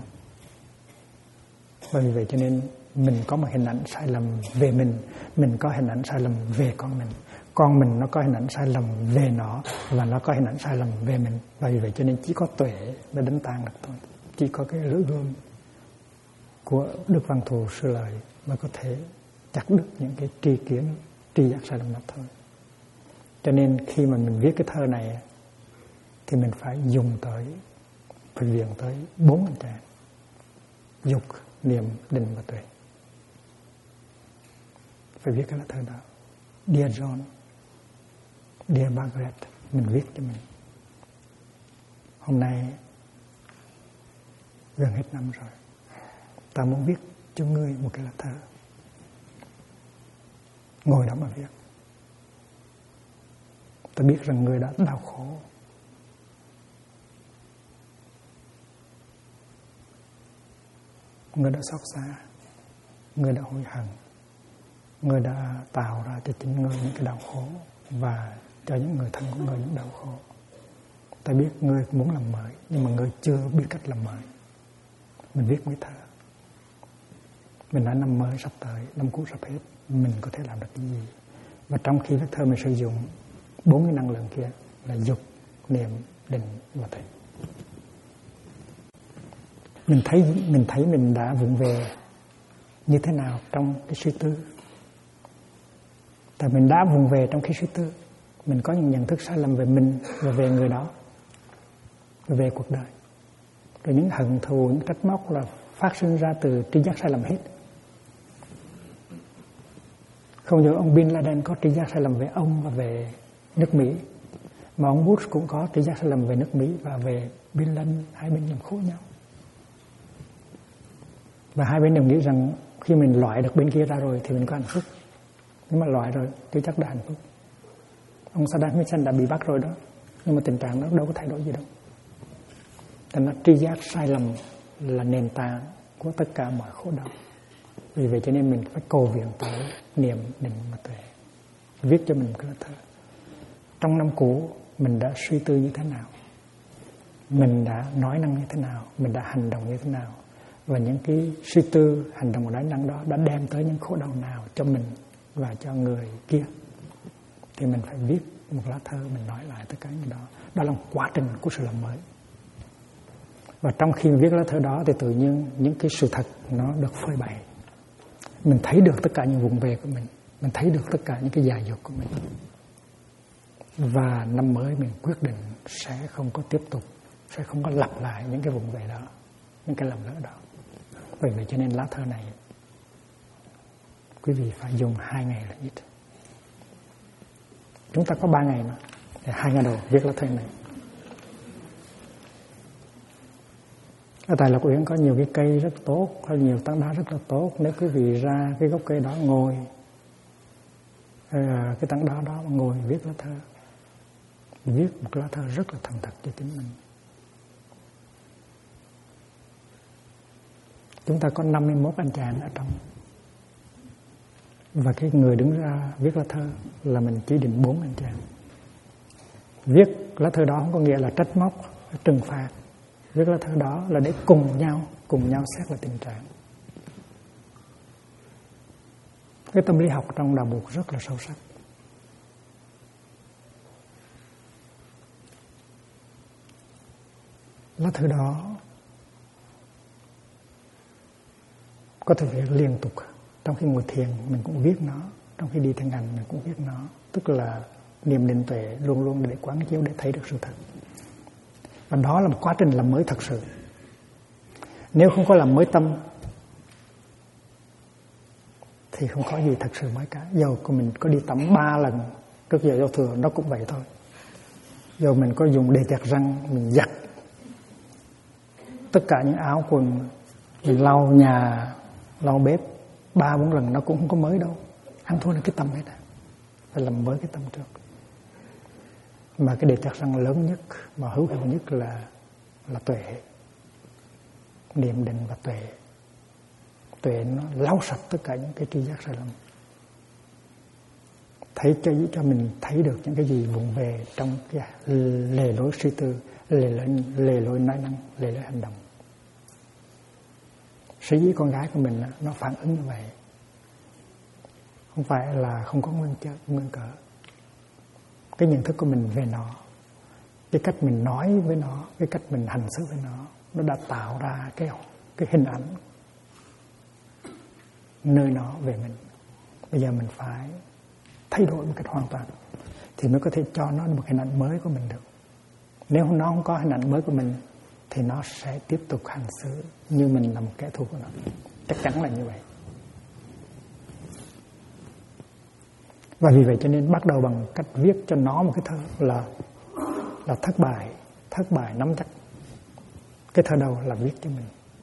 Bởi vậy cho nên mình có một hình ảnh sai lầm về mình có hình ảnh sai lầm về con mình nó có hình ảnh sai lầm về nó, và nó có hình ảnh sai lầm về mình. Bởi vậy cho nên chỉ có tuệ mới đánh tan được thôi. Chỉ có cái lưỡi gươm của Đức Văn Thù Sư Lợi mới có thể chặt đứt những cái tri kiến, tri giác sai lầm đó thôi. Cho nên khi mà mình viết cái thơ này thì mình phải dùng tới, phải viện tới 4 hành trạng: dục, niệm, định và tuệ. Phải viết cái lá thơ đó. Dear John, Dear Margaret, mình viết cho mình. Hôm nay gần hết năm rồi, ta muốn viết cho ngươi một cái lá thơ. Ngồi đó mà viết. Ta biết rằng ngươi đã đau khổ, ngươi đã xót xa, ngươi đã hối hận, ngươi đã tạo ra cho chính ngươi những cái đau khổ và cho những người thân của ngươi những đau khổ. Ta biết ngươi muốn làm mới, nhưng mà ngươi chưa biết cách làm mới. Mình viết mấy thơ. Mình đã năm mới sắp tới, năm cũ sắp hết, mình có thể làm được cái gì? Và trong khi viết thơ mình sử dụng 4 cái năng lượng kia là dục, niệm, định và tuệ. Mình thấy mình đã vụng về như thế nào trong cái suy tư. Tại mình đã vụng về trong khi suy tư, mình có những nhận thức sai lầm về mình và về người đó, và về cuộc đời. Rồi những hận thù, những trách móc là phát sinh ra từ tri giác sai lầm hết. Không như ông Bin Laden có tri giác sai lầm về ông và về nước Mỹ, mà ông Bush cũng có tri giác sai lầm về nước Mỹ và về Bin Laden, hai bên làm khổ nhau. Và hai bên đều nghĩ rằng khi mình loại được bên kia ra rồi thì mình có hạnh phúc. Nhưng mà loại rồi chưa chắc đã hạnh phúc. Ông Saddam Hussein đã bị bắt rồi đó, nhưng mà tình trạng đó đâu có thay đổi gì đâu. Thành ra tri giác sai lầm là nền tảng của tất cả mọi khổ đau. Vì vậy cho nên mình phải cầu viện tới niệm, định và tuệ. Viết cho mình cái thơ. Trong năm cũ mình đã suy tư như thế nào, mình đã nói năng như thế nào, mình đã hành động như thế nào, và những cái suy tư, hành động của nói năng đó đã đem tới những khổ đau nào cho mình và cho người kia. Thì mình phải viết một lá thơ, mình nói lại tất cả những đó. Đó là một quá trình của sự làm mới. Và trong khi viết lá thơ đó thì tự nhiên những cái sự thật nó được phơi bày. Mình thấy được tất cả những vùng về của mình thấy được tất cả những cái dại dột của mình. Và năm mới mình quyết định sẽ không có tiếp tục, sẽ không có lặp lại những cái vùng về đó, những cái lầm lỡ đó. Bởi vậy cho nên lá thơ này quý vị phải dùng 2 ngày là ít. Chúng ta có 3 ngày mà, thì 2 ngày đầu viết lá thơ này. Ở tại Lộc Uyển có nhiều cái cây rất tốt, có nhiều tảng đá rất là tốt. Nếu quý vị ra cái gốc cây đó ngồi, cái tảng đá đó ngồi viết lá thơ, viết một lá thơ rất là thành thật cho chính mình. Chúng ta có 51 anh chàng ở trong, và cái người đứng ra viết lá thơ là mình chỉ định 4 anh chàng. Viết lá thơ đó không có nghĩa là trách móc, trừng phạt. Viết lá thơ đó là để cùng nhau xét lại tình trạng. Cái tâm lý học trong đạo Phật rất là sâu sắc. Lá thư đó có thể viết liên tục. Trong khi ngồi thiền mình cũng viết nó, trong khi đi thiền hành mình cũng viết nó. Tức là niệm định tuệ luôn luôn để quán chiếu, để thấy được sự thật. Và đó là một quá trình làm mới thật sự. Nếu không có làm mới tâm thì không có gì thật sự mới cả. Dầu của mình có đi tắm 3 lần trước giờ giao thừa, nó cũng vậy thôi. Dầu mình có dùng để tẹt răng, mình giặt tất cả những áo quần, mình lau nhà, lau bếp 3-4 lần, nó cũng không có mới đâu. Ăn thua là cái tâm hết. Phải làm mới cái tâm trước. Mà cái đề tẹt răng lớn nhất mà hữu hiệu nhất là tuệ, niệm định và tuệ. Tuệ nó lau sạch tất cả những cái tri giác sai lầm, thấy cho mình thấy được những cái gì vụng về trong cái lề lối suy tư, lề lối nói năng, lề lối hành động. Sở dĩ con gái của mình nó phản ứng như vậy không phải là không có nguyên cớ. Cái nhận thức của mình về nó, cái cách mình nói với nó, cái cách mình hành xử với nó đã tạo ra cái hình ảnh nơi nó về mình. Bây giờ mình phải thay đổi một cách hoàn toàn thì mới có thể cho nó một hình ảnh mới của mình được. Nếu nó không có hình ảnh mới của mình thì nó sẽ tiếp tục hành xử như mình là một kẻ thù của nó. Chắc chắn là như vậy. Và vì vậy cho nên bắt đầu bằng cách viết cho nó một cái thơ là thất bại nắm chắc. Cái thơ đầu là viết cho mình.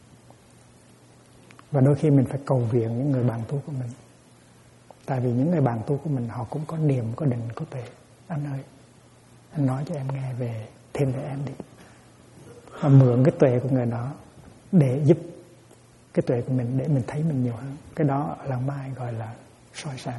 Và đôi khi mình phải cầu viện những người bạn tu của mình. Tại vì những người bạn tu của mình họ cũng có niệm, có định, có tuệ. Anh ơi, anh nói cho em nghe thêm về em đi. Và mượn cái tuệ của người đó để giúp cái tuệ của mình, để mình thấy mình nhiều hơn. Cái đó là Mai gọi là soi sáng.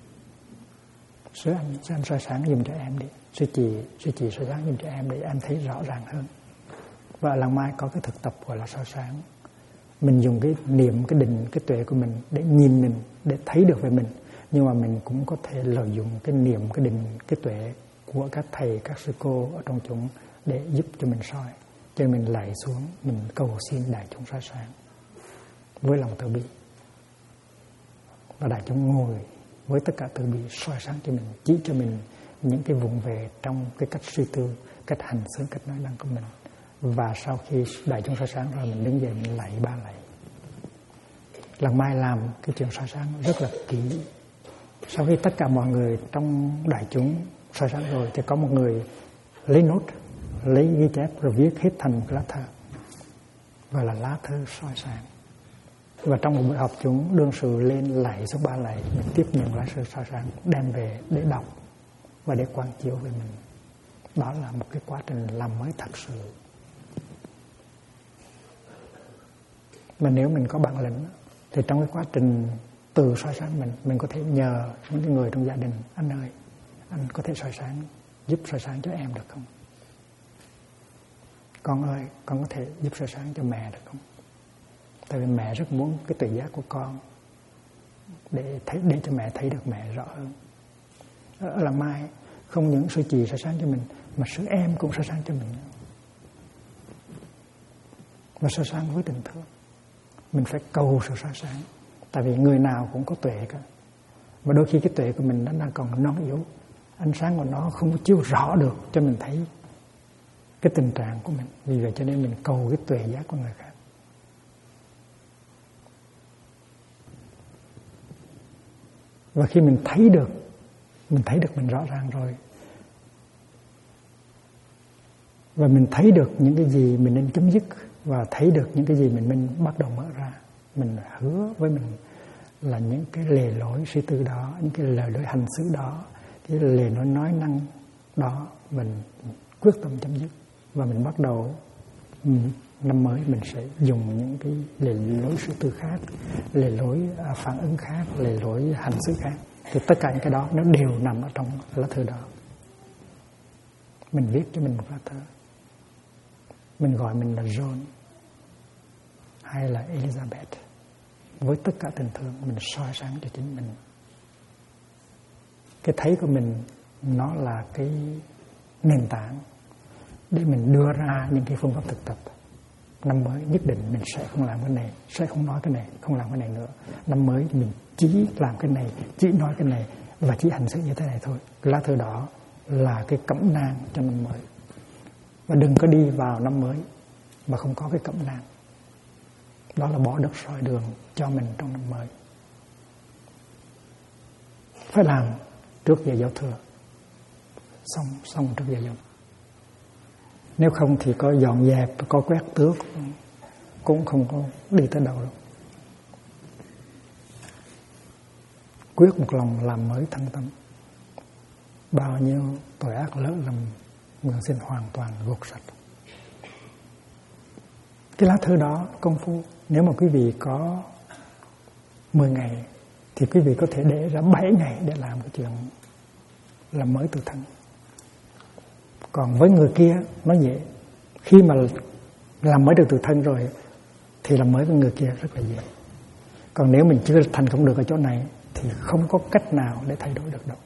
Sư anh soi sáng dùm cho em đi. Sư chị soi sáng dùm cho em để em thấy rõ ràng hơn. Và Làng Mai có cái thực tập gọi là soi sáng. Mình dùng cái niệm, cái định, cái tuệ của mình để nhìn mình, để thấy được về mình. Nhưng mà mình cũng có thể lợi dụng cái niệm, cái định, cái tuệ của các thầy, các sư cô ở trong chúng để giúp cho mình soi. Cho nên mình lạy xuống, mình cầu xin đại chúng soi sáng với lòng từ bi. Và đại chúng ngồi với tất cả từ bi soi sáng cho mình, chỉ cho mình những cái vùng về trong cái cách suy tư, cách hành xử, cách nói năng của mình. Và sau khi đại chúng soi sáng rồi, mình đứng dậy mình lạy 3 lạy. Làng Mai làm cái chuyện soi sáng rất là kỹ. Sau khi tất cả mọi người trong đại chúng soi sáng rồi thì có một người lấy nốt, lấy ghi chép rồi viết hết thành một lá thơ, gọi là lá thơ soi sáng. Và trong một buổi học chúng đương sự lên lạy số 3 lạy, mình tiếp nhận lá thơ soi sáng đem về để đọc và để quán chiếu về mình. Đó là một cái quá trình làm mới thật sự. Mà nếu mình có bản lĩnh thì trong cái quá trình từ soi sáng mình có thể nhờ những người trong gia đình: anh ơi, anh có thể soi sáng, giúp soi sáng cho em được không? Con ơi, con có thể giúp soi sáng cho mẹ được không? Tại vì mẹ rất muốn cái tuệ giác của con để cho mẹ thấy được mẹ rõ hơn. Ở Làng Mai không những sư chị soi sáng cho mình mà sư em cũng soi sáng cho mình. Và soi sáng với tình thương. Mình phải cầu sự soi sáng. Tại vì người nào cũng có tuệ cả. Và đôi khi cái tuệ của mình nó đang còn non yếu. Ánh sáng của nó không có chiếu rõ được cho mình thấy cái tình trạng của mình. Vì vậy cho nên mình cầu cái tuệ giác của người khác. Và khi mình thấy được mình rõ ràng rồi, và mình thấy được những cái gì mình nên chấm dứt, và thấy được những cái gì mình bắt đầu mở ra, mình hứa với mình là những cái lề lối suy tư đó, những cái lời lối hành xử đó, cái lề nói năng đó, mình quyết tâm chấm dứt. Và mình bắt đầu năm mới mình sẽ dùng những cái lề lối suy tư khác, lề lối phản ứng khác, lề lối hành xử khác. Thì tất cả những cái đó nó đều nằm ở trong lá thư đó. Mình viết cho mình một lá thư. Mình gọi mình là John hay là Elizabeth. Với tất cả tình thương mình soi sáng cho chính mình. Cái thấy của mình nó là cái nền tảng để mình đưa ra những cái phương pháp thực tập. Năm mới nhất định mình sẽ không làm cái này, sẽ không nói cái này, không làm cái này nữa. Năm mới mình chỉ làm cái này, chỉ nói cái này và chỉ hành xử như thế này thôi. Cái lá thư đó là cái cẩm nang cho năm mới. Và đừng có đi vào năm mới mà không có cái cẩm nang. Đó là bỏ đất soi đường cho mình trong năm mới. Phải làm trước giờ giao thừa, xong trước giờ giao thừa. Nếu không thì có dọn dẹp, có quét tước cũng không có đi tới đâu đâu. Quyết một lòng làm mới thân tâm. Bao nhiêu tội ác lỡ lầm nguyện xin hoàn toàn gột sạch. Cái lá thư đó công phu. Nếu mà quý vị có 10 ngày thì quý vị có thể để ra 7 ngày để làm cái chuyện làm mới tự thân. Còn với người kia nó dễ. Khi mà làm mới được tự thân rồi thì làm mới với người kia rất là dễ. Còn nếu mình chưa thành công được ở chỗ này thì không có cách nào để thay đổi được đâu.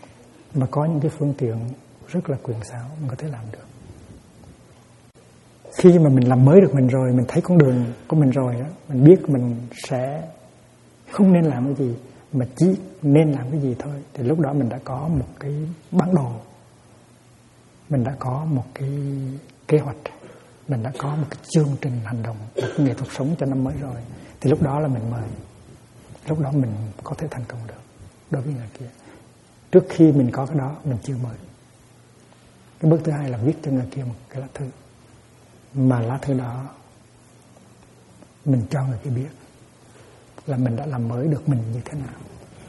Mà có những cái phương tiện rất là quyền xảo mình có thể làm được. khi mà mình làm mới được mình rồi, mình thấy con đường của mình rồi đó, mình biết mình sẽ không nên làm cái gì mà chỉ nên làm cái gì thôi, thì lúc đó mình đã có một cái bản đồ, mình đã có một cái kế hoạch, mình đã có một cái chương trình hành động, một cái nghệ thuật sống cho năm mới rồi, thì lúc đó là mình mời, lúc đó mình có thể thành công được đối với người kia. Trước khi mình có cái đó mình chưa mời. Cái bước thứ hai là viết cho người kia một cái lá thư, mà lá thư đó mình cho người kia biết là mình đã làm mới được mình như thế nào,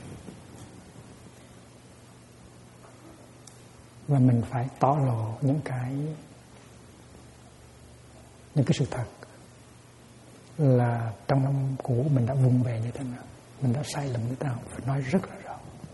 và mình phải tỏ lộ những cái sự thật là trong năm cũ mình đã vụng về như thế nào, mình đã sai lầm như thế nào, phải nói rất là rõ.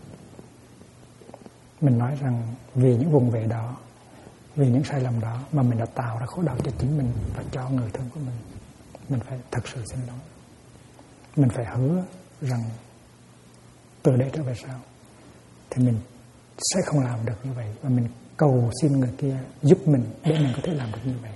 Mình nói rằng vì những vùng về đó, vì những sai lầm đó mà mình đã tạo ra khổ đau cho chính mình và cho người thân của mình phải thật sự xin lỗi. Mình phải hứa rằng từ đây trở về sau thì mình sẽ không làm được như vậy, và mình cầu xin người kia giúp mình để mình có thể làm được như vậy.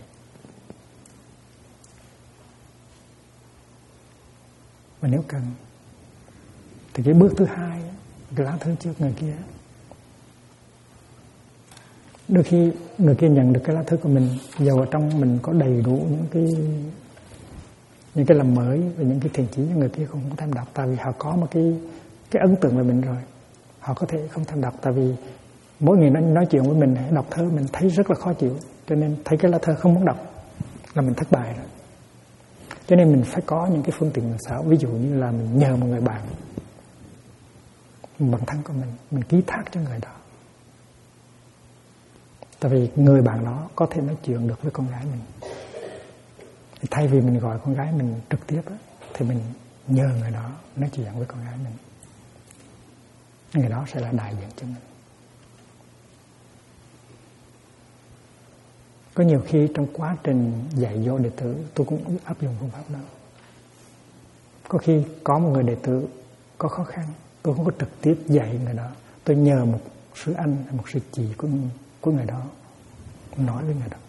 Và nếu cần thì cái bước thứ hai, cái lá thư trước người kia, đôi khi người kia nhận được cái lá thư của mình, dầu ở trong mình có đầy đủ những cái làm mới và những cái thiện chí, người kia không thèm đọc, tại vì họ có một cái ấn tượng về mình rồi. Họ có thể không thèm đọc, tại vì mỗi người nói chuyện với mình, đọc thơ mình thấy rất là khó chịu, cho nên thấy cái lá thơ không muốn đọc là mình thất bại rồi. Cho nên mình phải có những cái phương tiện làm sao, ví dụ như là mình nhờ một người bạn thân của mình ký thác cho người đó. Tại vì người bạn đó có thể nói chuyện được với con gái mình. Thay vì mình gọi con gái mình trực tiếp á, thì mình nhờ người đó nói chuyện với con gái mình. Người đó sẽ là đại diện cho mình. Có nhiều khi trong quá trình dạy dỗ đệ tử, tôi cũng áp dụng phương pháp đó. Có khi có một người đệ tử có khó khăn, tôi không có trực tiếp dạy người đó, tôi nhờ một sư anh, một sư chị của người đó, nói với người đó.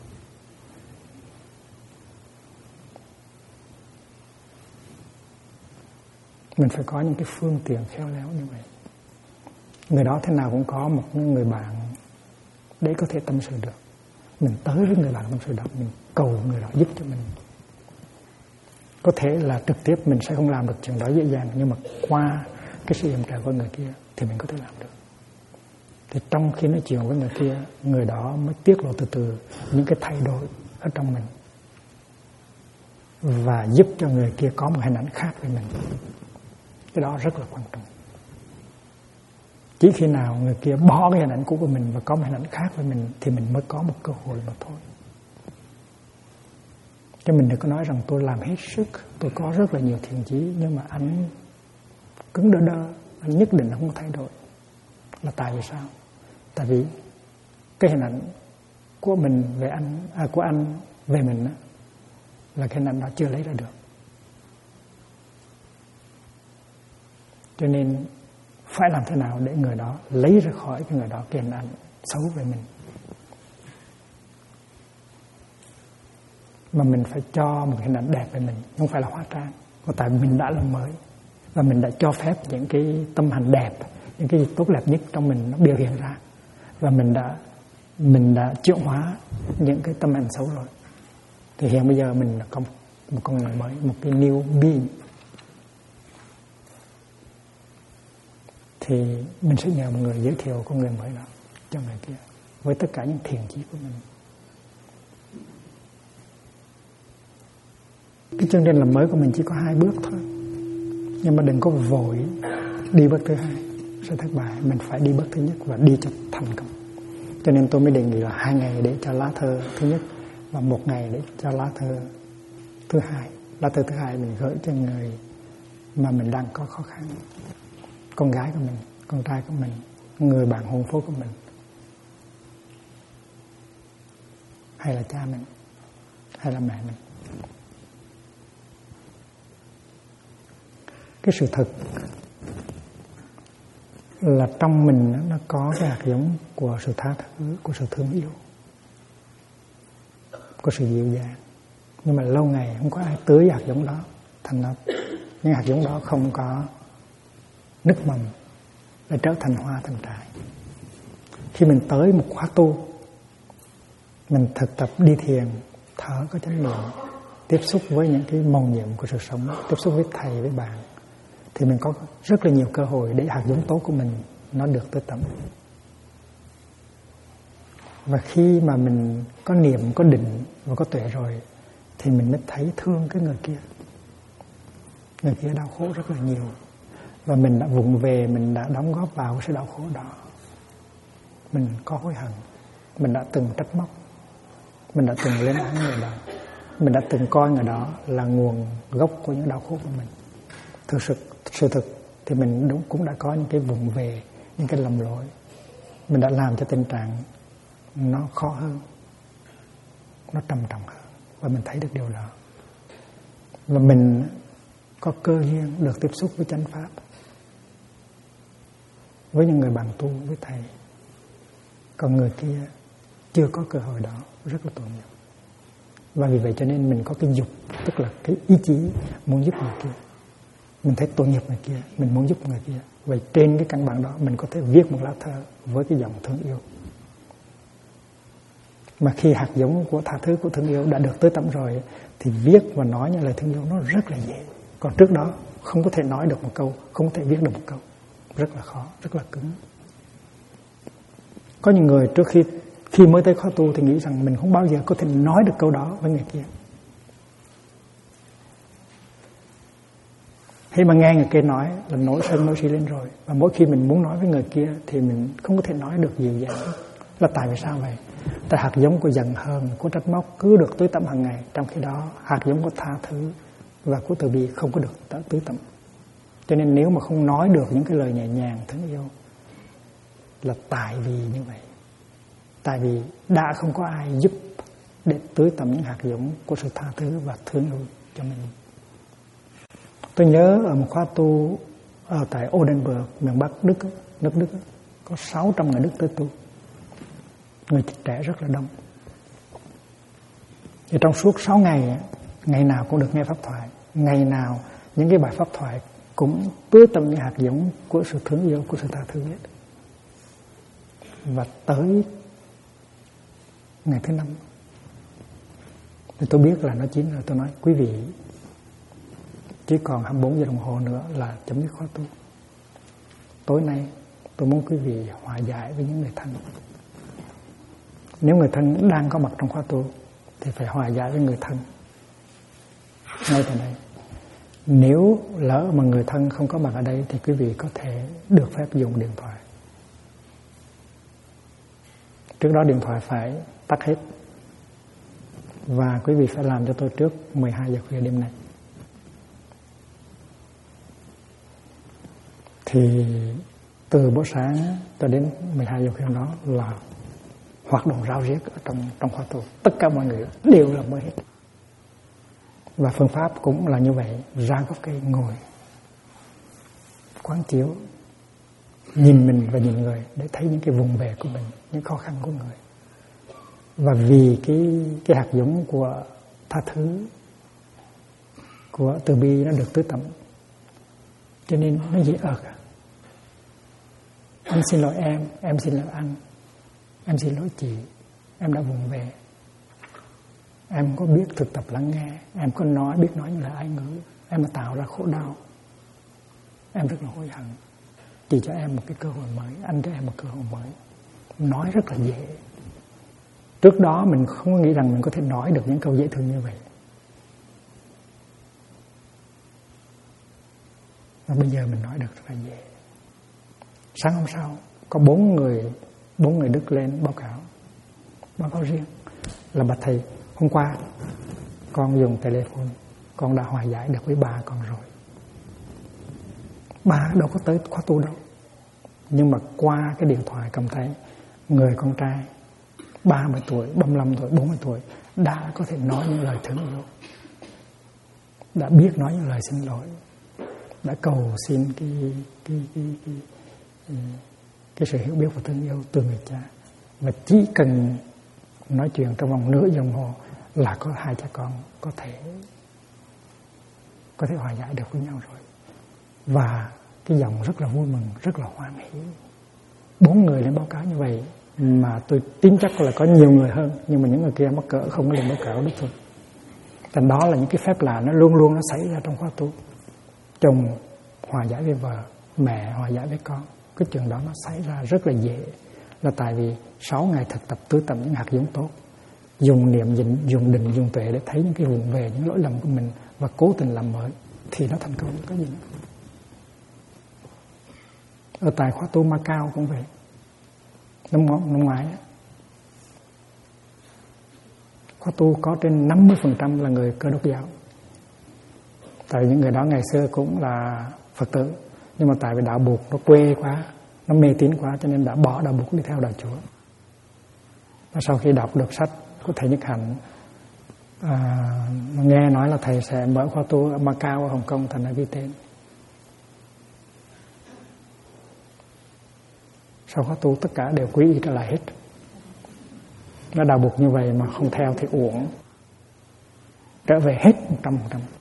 Mình phải có những cái phương tiện khéo léo như vậy. Người đó thế nào cũng có một người bạn để có thể tâm sự được. Mình tới với người bạn tâm sự đó, mình cầu người đó giúp cho mình. Có thể là trực tiếp mình sẽ không làm được chuyện đó dễ dàng, nhưng mà qua cái sự yểm trợ của người kia thì mình có thể làm được. Thì trong khi nói chuyện với người kia, người đó mới tiết lộ từ từ những cái thay đổi ở trong mình, và giúp cho người kia có một hình ảnh khác về mình. Cái đó rất là quan trọng. Chỉ khi nào người kia bỏ cái hình ảnh cũ của mình và có một hình ảnh khác với mình thì mình mới có một cơ hội mà thôi. Chứ mình đừng có nói rằng tôi làm hết sức, tôi có rất là nhiều thiện chí, nhưng mà anh cứng đơ đơ, anh nhất định không có thay đổi. Là tại vì sao? Tại vì cái hình ảnh của mình về của anh về mình đó, là cái hình ảnh đó chưa lấy ra được. Cho nên phải làm thế nào để người đó lấy ra khỏi cái người đó cái hình ảnh xấu về mình. Mà mình phải cho một hình ảnh đẹp về mình, không phải là hóa trang. Tại mình đã làm mới và mình đã cho phép những cái tâm hành đẹp, những cái gì tốt đẹp nhất trong mình nó biểu hiện ra, và mình đã chuyển hóa những cái tâm hành xấu rồi. Thì hiện bây giờ mình có một con người mới, một cái new being, thì mình sẽ nhờ một người giới thiệu con người mới đó cho người kia với tất cả những thiện chí của mình. Cái chương trình làm mới của mình chỉ có 2 bước thôi, nhưng mà đừng có vội đi bước thứ 2 sẽ thất bại. Mình phải đi bước thứ nhất và đi cho thành công. Cho nên tôi mới đề nghị là 2 ngày để cho lá thơ thứ nhất và 1 ngày để cho lá thơ thứ 2. Lá thơ thứ 2 mình gửi cho người mà mình đang có khó khăn, con gái của mình, con trai của mình, người bạn hôn phối của mình, hay là cha mình, hay là mẹ mình. Cái sự thật là trong mình nó có cái hạt giống của sự tha thứ, của sự thương yêu, của sự dịu dàng, Nhưng mà lâu ngày không có ai tưới hạt giống đó, thành ra những hạt giống đó không có nứt mầm để trở thành hoa thành trái. Khi mình tới một khóa tu, mình thực tập đi thiền, thở có chánh niệm, tiếp xúc với những cái mầu nhiệm của sự sống, tiếp xúc với thầy, với bạn, thì mình có rất là nhiều cơ hội để hạt giống tốt của mình nó được tưới tẩm. Và khi mà mình có niệm, có định và có tuệ rồi, thì mình mới thấy thương cái người kia. Người kia đau khổ rất là nhiều, và mình đã vụng về, mình đã đóng góp vào cái sự đau khổ đó. Mình có hối hận, mình đã từng trách móc, mình đã từng lên án người đó, mình đã từng coi người đó là nguồn gốc của những đau khổ của mình. Sự thực thì mình cũng đã có những cái vụng về, những cái lầm lỗi. Mình đã làm cho tình trạng nó khó hơn, nó trầm trọng hơn, và mình thấy được điều đó. Và mình có cơ duyên được tiếp xúc với chánh pháp, với những người bạn tu, với thầy. Còn người kia chưa có cơ hội đó, rất là tội nghiệp. Và vì vậy cho nên mình có cái dục, tức là cái ý chí muốn giúp người kia. Mình thấy tội nghiệp người kia, mình muốn giúp người kia. Vậy trên cái căn bản đó mình có thể viết một lá thơ với cái dòng thương yêu. Mà khi hạt giống của tha thứ, của thương yêu đã được tưới tẩm rồi, thì viết và nói những lời thương yêu nó rất là dễ. Còn trước đó không có thể nói được một câu, không có thể viết được một câu, rất là khó, rất là cứng. Có những người trước khi mới tới khóa tu thì nghĩ rằng mình không bao giờ có thể nói được câu đó với người kia. Khi mà nghe người kia nói là nổi sân nổi si lên rồi. Và mỗi khi mình muốn nói với người kia thì mình không có thể nói được dịu dàng. Là tại vì sao vậy? Tại hạt giống của giận hờn, của trách móc cứ được tưới tẩm hàng ngày. Trong khi đó hạt giống của tha thứ và của từ bi không có được tưới tẩm. Cho nên nếu mà không nói được những cái lời nhẹ nhàng thương yêu là tại vì như vậy. Tại vì đã không có ai giúp để tưới tẩm những hạt giống của sự tha thứ và thương yêu cho mình. Tôi nhớ ở một khóa tu ở tại Oldenburg, miền Bắc Đức, nước Đức, có 600 người Đức tới tu. Người trẻ rất là đông. Thì trong suốt 6 ngày, ngày nào cũng được nghe pháp thoại, ngày nào những cái bài pháp thoại cũng tưới tẩm những hạt giống của sự thương yêu, của sự tha thứ hết. Và tới ngày thứ 5 thì tôi biết là nó chín rồi. Tôi nói quý vị, chỉ còn 24 giờ đồng hồ nữa là chấm dứt khóa tu. Tối nay tôi muốn quý vị hòa giải với những người thân. Nếu người thân đang có mặt trong khóa tu thì phải hòa giải với người thân ngay tại đây. Nếu lỡ mà người thân không có mặt ở đây thì quý vị có thể được phép dùng điện thoại. Trước đó điện thoại phải tắt hết. Và quý vị phải làm cho tôi trước 12 giờ khuya đêm nay. Thì từ buổi sáng cho đến 12 giờ khuya đó là hoạt động rao riết ở trong khóa tu. Tất cả mọi người đều là mới hết. Và phương pháp cũng là như vậy. Ra gốc cây ngồi, quán chiếu, nhìn mình và nhìn người để thấy những cái vùng về của mình, những khó khăn của người. Và vì cái hạt giống của tha thứ, của từ bi nó được tưới tẩm, cho nên nó dễ ợt. Anh xin lỗi em xin lỗi anh, em xin lỗi chị, em đã vùng về. Em có biết thực tập lắng nghe, em có biết nói như là ai ngữ, em đã tạo ra khổ đau. Em rất là hối hận. Chị cho em một cái cơ hội mới, anh cho em một cơ hội mới. Nói rất là dễ. Trước đó mình không có nghĩ rằng mình có thể nói được những câu dễ thương như vậy. Và bây giờ mình nói được rất là dễ. Sáng hôm sau có 4 người Đức lên báo cáo riêng là bà thầy, hôm qua con dùng telephone, con đã hòa giải được với bà con rồi. Bà đâu có tới khóa tu đâu, nhưng mà qua cái điện thoại cầm tay, người con trai 30 tuổi, 35 tuổi, 40 tuổi đã có thể nói những lời thương yêu, đã biết nói những lời xin lỗi, đã cầu xin cái sự hiểu biết và thương yêu từ người cha. Và chỉ cần nói chuyện trong vòng nửa giờ đồng hồ là có hai cha con có thể hòa giải được với nhau rồi. Và cái dòng rất là vui mừng, rất là hoan hỷ. 4 người lên báo cáo như vậy, mà tôi tin chắc là có nhiều người hơn, nhưng mà những người kia mắc cỡ không có lên báo cáo được thôi. Thành đó là những cái phép lạ nó luôn luôn nó xảy ra trong khóa tu. Chồng hòa giải với vợ, mẹ hòa giải với con, cái chuyện đó nó xảy ra rất là dễ, là tại vì 6 ngày thực tập tưới tẩm những hạt giống tốt, dùng niệm, dùng định, dùng tuệ để thấy những cái vụng về, những lỗi lầm của mình và cố tình làm mới thì nó thành công. Có gì nữa. Ở tại khóa tu Macau cũng vậy. Năm ngoái khóa tu có trên 50% là người Cơ Đốc giáo. Tại những người đó ngày xưa cũng là Phật tử, nhưng mà tại vì đạo buộc nó quê quá, nó mê tín quá, cho nên đã bỏ đạo buộc đi theo đạo Chúa. Và sau khi đọc được sách của thầy Nhất Hạnh, nghe nói là thầy sẽ mở khóa tu ở Macau, ở Hồng Kông, thành đã ghi tên. Sau khóa tu tất cả đều quy y trở lại hết. Nó đạo buộc như vậy mà không theo thì uổng, trở về hết 100%.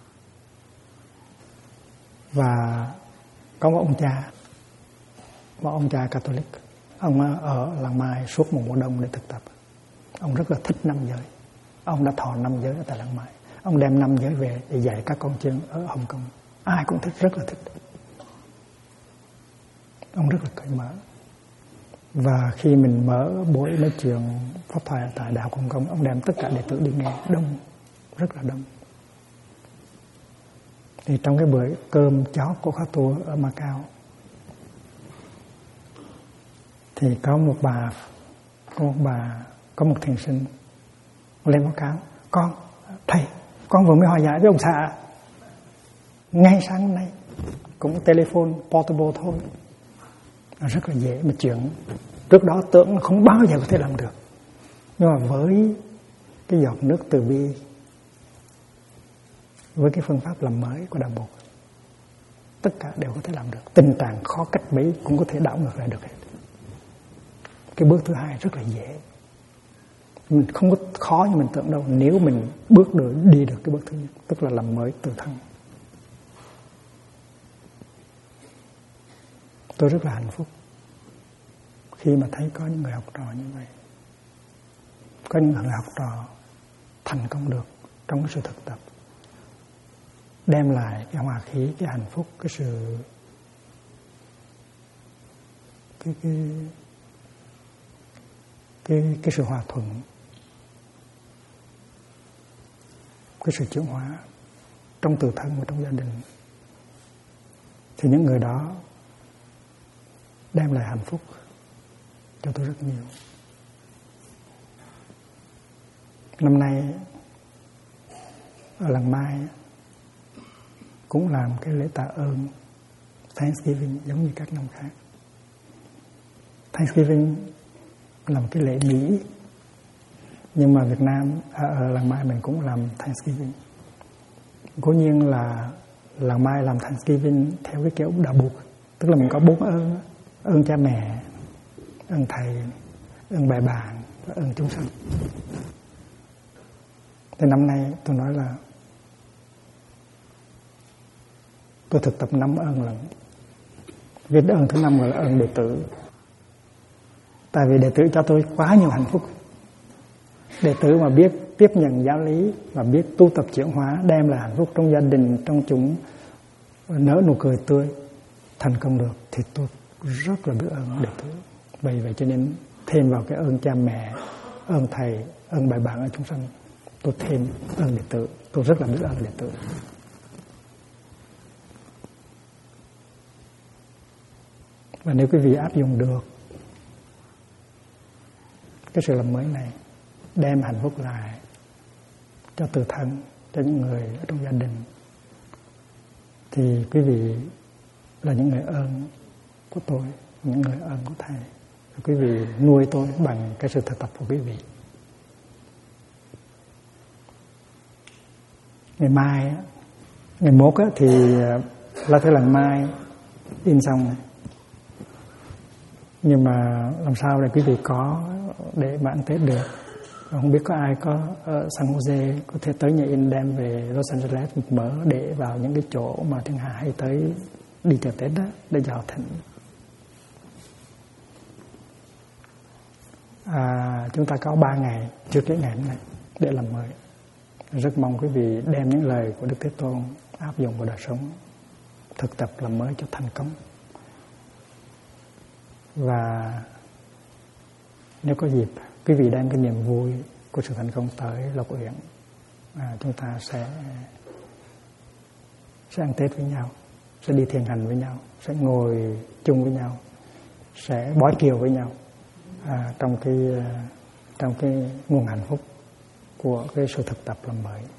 Và có một ông cha Catholic, ông ở Làng Mai suốt một mùa đông để thực tập. Ông rất là thích 5 giới. Ông đã thọ 5 giới ở tại Làng Mai. Ông đem 5 giới về để dạy các con chiên ở Hồng Kông. Ai cũng thích, rất là thích. Ông rất là cởi mở. Và khi mình mở buổi nói chuyện pháp thoại tại Đại học Hồng Kông, ông đem tất cả đệ tử đi nghe, đông, rất là đông. Thì trong cái bữa cơm chót của khóa tu ở Macau, thì có một thiền sinh lên báo cáo: thầy, con vừa mới hòa giải với ông xã ngay sáng hôm nay, cũng telephone portable thôi. Nó rất là dễ mà chuyện trước đó tưởng là không bao giờ có thể làm được, nhưng mà với cái giọt nước từ bi, với cái phương pháp làm mới của đạo Bụt, tất cả đều có thể làm được. Tình trạng khó cách mấy cũng có thể đảo ngược lại được hết. Cái bước thứ hai rất là dễ, mình không có khó như mình tưởng đâu, nếu mình đi được cái bước thứ nhất, tức là làm mới tự thân. Tôi rất là hạnh phúc khi mà thấy có những người học trò như vậy, có những người học trò thành công được trong cái sự thực tập, đem lại cái hòa khí, cái hạnh phúc, cái sự cái sự hòa thuận, cái sự chuyển hóa trong tự thân và trong gia đình. Thì những người đó đem lại hạnh phúc cho tôi rất nhiều. Năm nay ở Làng Mai cũng làm cái lễ tạ ơn Thanksgiving giống như các năm khác. Thanksgiving là một cái lễ Mỹ, nhưng mà Việt Nam ở Làng Mai mình cũng làm Thanksgiving. Cố nhiên là Làng Mai làm Thanksgiving theo cái kiểu đạo Bụt, tức là mình có 4 ơn: ơn cha mẹ, ơn thầy, ơn bè bạn và ơn chúng sanh. Thì năm nay tôi nói là tôi thực tập 5 ơn lận. Cái ơn thứ 5 gọi là ơn đệ tử. Tại vì đệ tử cho tôi quá nhiều hạnh phúc. Đệ tử mà biết tiếp nhận giáo lý, mà biết tu tập chuyển hóa, đem lại hạnh phúc trong gia đình, trong chúng, nở nụ cười tươi, thành công được, thì tôi rất là biết ơn đệ tử. Vậy cho nên thêm vào cái ơn cha mẹ, ơn thầy, ơn bài bạn ở chúng sanh, tôi thêm ơn đệ tử. Tôi rất là biết ơn đệ tử. Và nếu quý vị áp dụng được cái sự làm mới này, đem hạnh phúc lại cho tự thân, cho những người ở trong gia đình, thì quý vị là những người ơn của tôi, những người ơn của thầy. Quý vị nuôi tôi bằng cái sự thực tập của quý vị. Ngày mốt thì Lá Thư Làng Mai in xong này. Nhưng mà làm sao để quý vị có để mà ăn Tết được, Không biết có ai có ở San Jose có thể tới nhà in đem về Los Angeles một mớ để vào những cái chỗ mà Thiên Hà hay tới đi chợ Tết đó để vào thỉnh. Chúng ta có 3 ngày trước cái ngày này để làm mới. Rất mong quý vị đem những lời của Đức Thế Tôn áp dụng vào đời sống, thực tập làm mới cho thành công. Và nếu có dịp, quý vị đem cái niềm vui của sự thành công tới Lộc Uyển, chúng ta sẽ ăn Tết với nhau, sẽ đi thiền hành với nhau, sẽ ngồi chung với nhau, sẽ bói kiều với nhau trong cái nguồn hạnh phúc của cái sự thực tập làm mới.